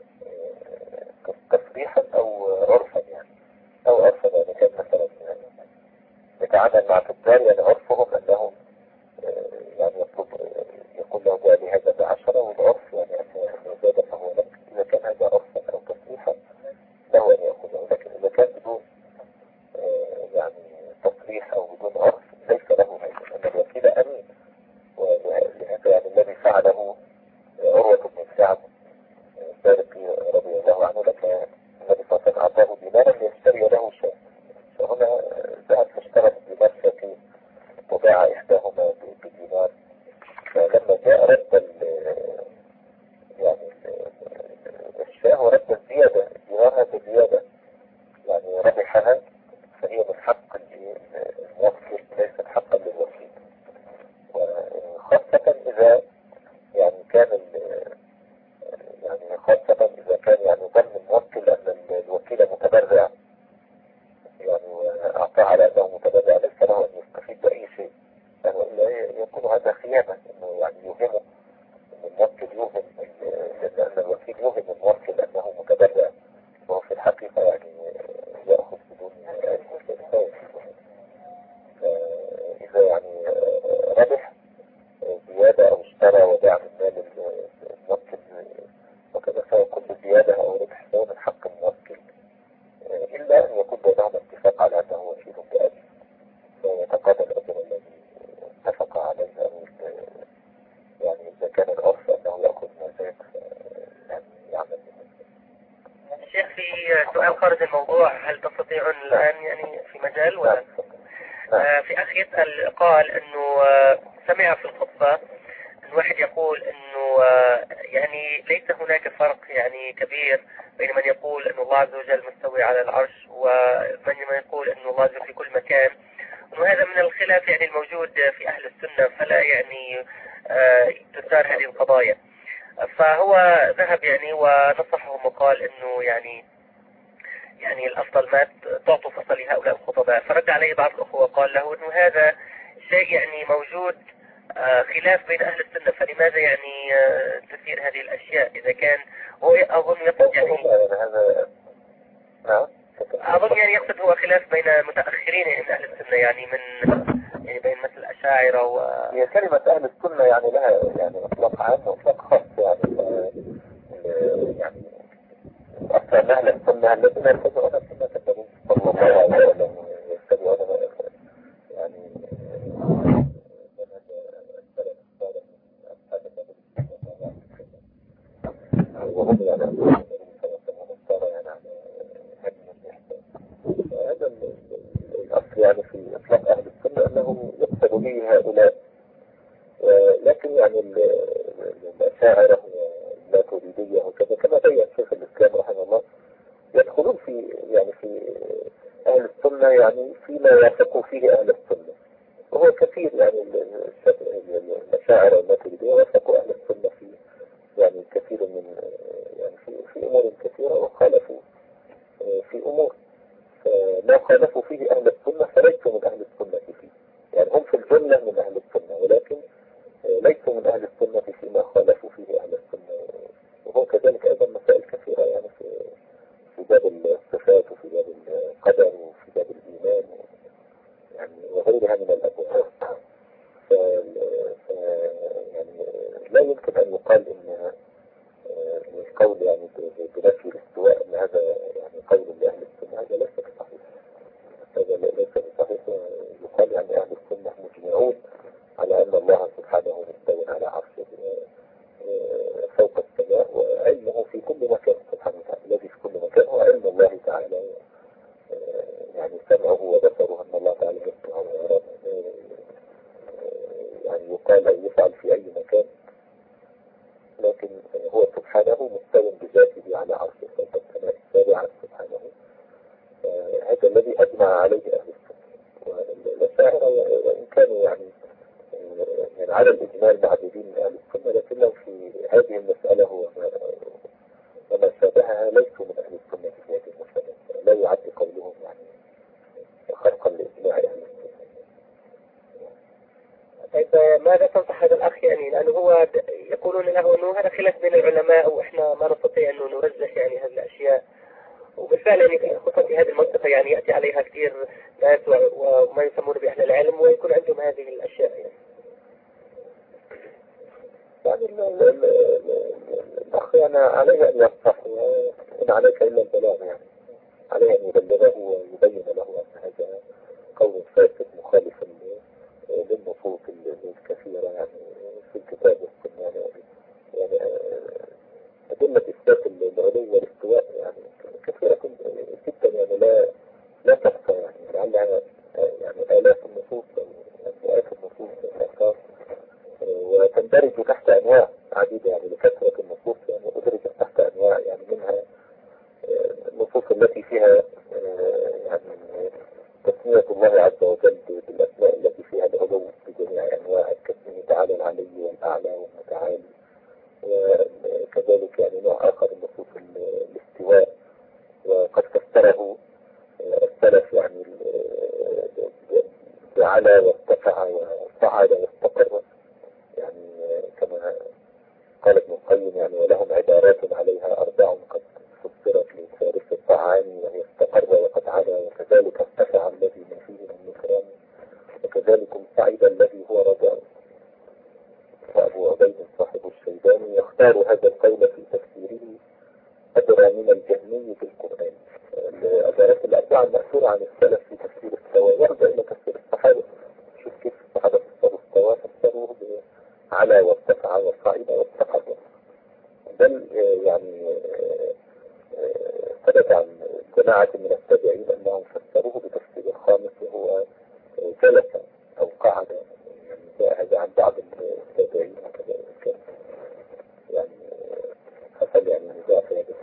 تصريحا أو عرفا، يعني أو عرفا يعني كان مثلا يتعامل مع تجار يعني عرفهم أنهم يعني يطلب يقول له جاء لي هذا بعشرة، والعرف يعني أنه زاد فهو لك. إذا كان هذا عرفا أو تصريحا له أن يأخذه، لكن إذا كان بدون يعني تصريح أو بدون عرف ليس له هذا، أن الوكيل أمين. ولهذا يعني الذي فعله عروة بن سعد السابقي رضي الله عنه، لك النبي صلى الله عليه وسلم أعطاه دينارا ليشتري له شاة، فهنا ذهب فاشترى الدينار شاتين وباع إحداهما بدينار، فلما جاء رد يعني الشاه ورد الزيادة الدينار هذا زيادة يعني ربحها، فهي من حق الموكل ليست حقا للوكيل. وخاصة إذا يعني كان يعني خاصة إذا كان يعني ظن الموكل أن الوكيل متبرع، يعني وأعطى على أنه متبرع ليس له أن يستفيد بأي شيء، يعني وإلا يكون هذا خيانة، أنه يعني يوهمه أن الموكل يوهم أن الوكيل يوهم الموكل أنه متبرع، وهو في الحقيقة يعني يأخذ بدون أي مستفيد. إذا يعني ربح زيادة أو اشترى وباع من مال الموكل وكذا، فكل زيادة أو ربح هو من حق الموكل، إلا أن يكون بينهم اتفاق خارج الموضوع، هل تستطيعون الآن يعني في مجال ولا؟ آه في أخ يسأل قال أنه آه سمع في الخطبة أن واحد يقول أنه آه يعني ليس هناك فرق يعني كبير بين من يقول أن الله عز وجل مستوي على العرش ومن يقول أن الله عز وجل في كل مكان، وهذا من الخلاف يعني الموجود في أهل السنة، فلا يعني آه تثار هذه القضايا. فهو ذهب يعني ونصحهم وقال أنه يعني يعني الأفضل ما تعطوا فرصة لهؤلاء الخطباء. فرد عليه بعض الأخوة وقال له أنه هذا شيء يعني موجود آه خلاف بين أهل السنة، فلماذا يعني آه تثير هذه الأشياء إذا كان هو أظن يقصد يعني أظن يعني يقصد هو خلاف بين متأخرين من أهل السنة يعني من يعني بين مثل الأشاعرة و هي كلمة أهل السنة يعني لها يعني إطلاق عام وإطلاق خاص يعني يعني أصلا أهل السنة الذين يتبعون السنة النبي صلى الله عليه وسلم يتبعون يعني وهم يعني هذا الأصل يعني في إطلاق أهل السنة أنه يقصد به هؤلاء، لكن يعني الأشاعرة والماتريدية وكذا كما بين شيخ الإسلام رحمه الله يدخلون في يعني في أهل السنة يعني فيما يثق فيه أهل السنة، وهو كثير يعني الأشاعرة والماتريدية وثقوا أهل السنة في يعني كثير من يعني في في أمور كثيرة وخالفوا في أمور، ما خالفوا فيه أهل السنة فليسوا من أهل السنة فيه، يعني هم في الجملة من أهل السنة ولكن ليسوا من أهل السنة فيما خالفوا فيه أهل السنة. وهو كذلك أيضا مسائل كثيرة يعني في في باب الصفات وفي باب القدر وفي باب الإيمان يعني وغيرها من الأبواب. ف يعني لا يمكن أن يقال إن القول يعني بنفي الاستواء أن هذا يعني قول لأهل السنة، هذا ليس بصحيح، هذا ليس بصحيح. يقال يعني أهل السنة مجمعون على أن الله سبحانه مستوى على عرشه فوق السماء وعلمه في كل مكان سبحانه وتعالى، الذي في كل مكان هو علم الله تعالى، يعني سمعه وبصره أن الله تعالى يسمع ويرى، يعني يقال أن يفعل في أي مكان، لكن هو سبحانه مستوى بذاته على عرشه فوق السماء السابعة سبحانه. هذا الذي أجمع عليه أهل السنة، والأشاعرة وإن كانوا يعني يعني على الإجمال معدودين من أهل السنة، لكنه في هذه المسألة هو وما شابهها ليسوا من أهل السنة في هذه المسألة، لا يعد قولهم يعني خرقا لإجماع أهل السنة. طيب ماذا تنصح هذا الأخ يعني، لأنه هو يقولون له أنه هذا خلاف بين العلماء وإحنا ما نستطيع أنه نرجح يعني هذه الأشياء، وبالفعل يعني خصوصا في هذه المنطقة يعني يأتي عليها كثير ناس وما يسمون بأهل العلم ويكون عندهم هذه الأشياء يعني. يعني الأخ يعني عليه أن يصح، إن عليك إلا البلاغ، يعني عليه أن يبلغه ويبين له أن هذا قول فاسد مخالف للنصوص الكثيرة يعني في الكتاب والسنة، يعني أدلة إثبات العلو والاستواء يعني كثيرة جدا، يعني لا لا تحصى، يعني لعلها يعني آلاف النصوص أو مئات النصوص والأفكار، وتندرج تحت أنواع عديدة يعني لكثرة النصوص، يعني أدرجت تحت أنواع يعني منها النصوص التي فيها يعني تسمية الله عز وجل بالأسماء التي فيها العلو بجميع أنواع، كاسمه تعالى العلي والأعلى والمتعالي، وكذلك يعني نوع آخر النصوص الاستواء، وقد فسره السلف يعني بعلى وارتفع وصعد واستقر، يعني كما قال ابن القيم يعني ولهم عبارات عليها أربع قد فسرت لثالث الطعام، وهي استقر وقد علا، وكذلك ارتفع الذي ما فيه من نكران، وكذلك صعيد الذي هو رجع. وأبو عبيد صاحب الشيباني يختار هذا القول في تفسيره أدرى من الجهمي في القرآن. العبارات الأربعة المأثورة عن السلف في تفسير السواء يرجع إلى تفسير الصحابة. شوف كيف الصحابة فسروا السواء، فسروه على وارتفع وصعد واستقر، بل يعني ثبت عن جماعة من التابعين أنهم فسروه بتفسير خامس وهو جلس أو قعد، يعني جاء هذا عن بعض التابعين وكذلك يعني حصل يعني نزاع في هذا.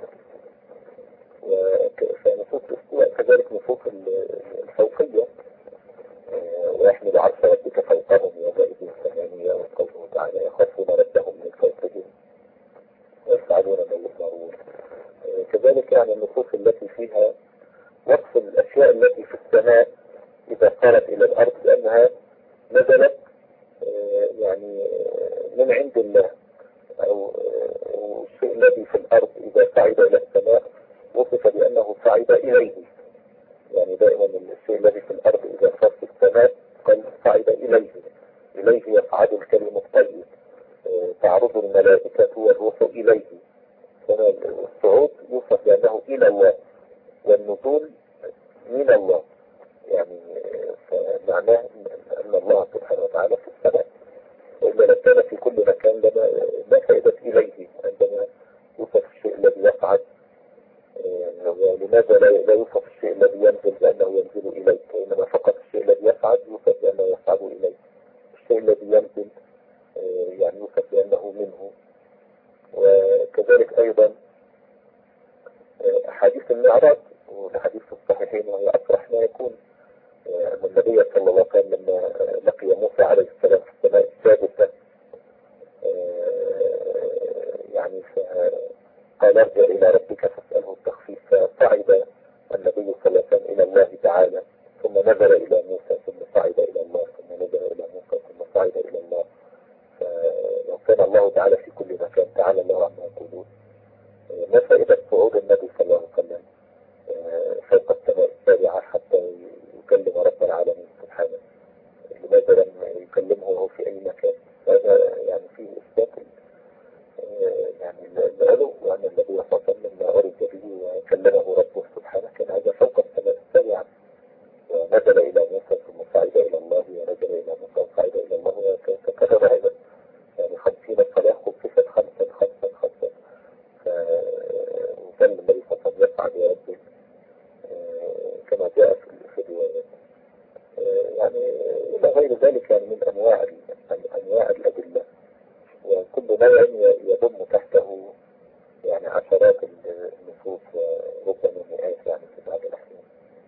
ونفوق الاستواء كذلك نفوق الفوقية، ويحمل عرش ربك فوقهم يومئذ ثمانية، وقوله تعالى يخافون ربهم من فوقهم ويفعلون ما يؤمرون. كذلك يعني النصوص التي فيها وصف الأشياء التي في السماء إذا صارت إلى الأرض بأنها نزلت يعني من عند الله، أو الشيء الذي في الأرض إذا صعد إلى السماء وصف بأنه صعد إليه. يعني دائما الشيء الذي في الأرض إذا صار في السماء قال صعد إليه، إليه يصعد الكلم الطيب، تعرض الملائكة والروح إليه. الصعود يوصف بأنه إلى الله، والنزول من الله، يعني معناه أن الله سبحانه وتعالى في السماء، وإذا لم كان في كل مكان لما ما فائدة إليه عندما يوصف الشيء الذي يصعد. لماذا لا يوصف الشيء الذي ينزل بأنه ينزل إليك، إنما فقط الشيء الذي يصعد يوصف بأنه يصعد إليك، الشيء الذي ينزل يعني يوصف بأنه منه. وكذلك أيضا حديث المعراج والحديث الصحيحين، وهي أصرح ما يكون أن النبي صلى الله عليه وسلم لما لقي موسى عليه السلام في السماء السادسة يعني قال ارجع إلى ربك فاسأله التخفيف، فصعد النبي صلى الله عليه وسلم إلى الله تعالى، ثم نزل إلى موسى، ثم صعد إلى الله، ثم نزل إلى موسى، ثم صعد إلى الله. فلو كان الله تعالى في كل مكان تعالى الله عما يقولون. ما فائدة صعود النبي صلى الله عليه وسلم فوق السماء السابعة حتى يكلم رب العالمين سبحانه؟ لماذا لم يكلمه وهو في أي مكان؟ هذا يعني فيه إثبات يعني العلو، وأن النبي صلى الله عليه وسلم لما عرج به وكلمه ربه سبحانه كان هذا فوق السماء السابعة، ونزل إلى موسى ثم صعد إلى الله، ونزل إلى موسى وصعد إلى الله، وتكرر هذا يعني خمسين صلاة خففت خمسا خمسا خمسا. وكان النبي صلى الله عليه وسلم يصعد وينزل كما جاء في الروايات، يعني إلى غير ذلك يعني من أنواع أنواع الأدلة، وكل نوع يضم تحته يعني عشرات النصوص وربما مئات يعني في بعض الأحيان.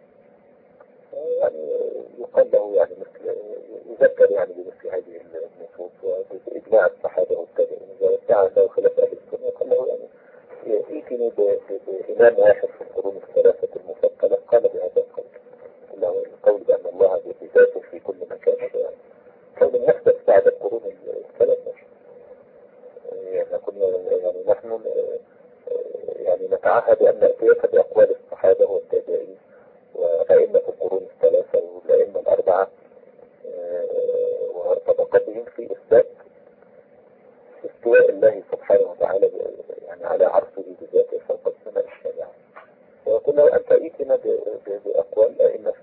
يعني يقال له يعني مثل يذكر يعني بمثل هذه النصوص وبإجماع الصحابة والتابعين، إذا ادعى له خلاف أهل السنة يقال له يعني يأتيني بإمام واحد في القرون الثلاثة المفضلة قال بهذا القول، إنه القول بأن الله بذاته في كل مكان، هذا قول يحدث بعد القرون الثلاثة. يعني كنا يعني نحن يعني نتعهد أن نأتيك بأقوال الصحابة والتابعين وأئمة القرون الثلاثة والأئمة الأربعة وطبقتهم في إثبات استواء الله سبحانه وتعالى يعني على عرشه بذاته فوق السماء السابعة. وقلنا أنت ائتنا بأقوال أئمة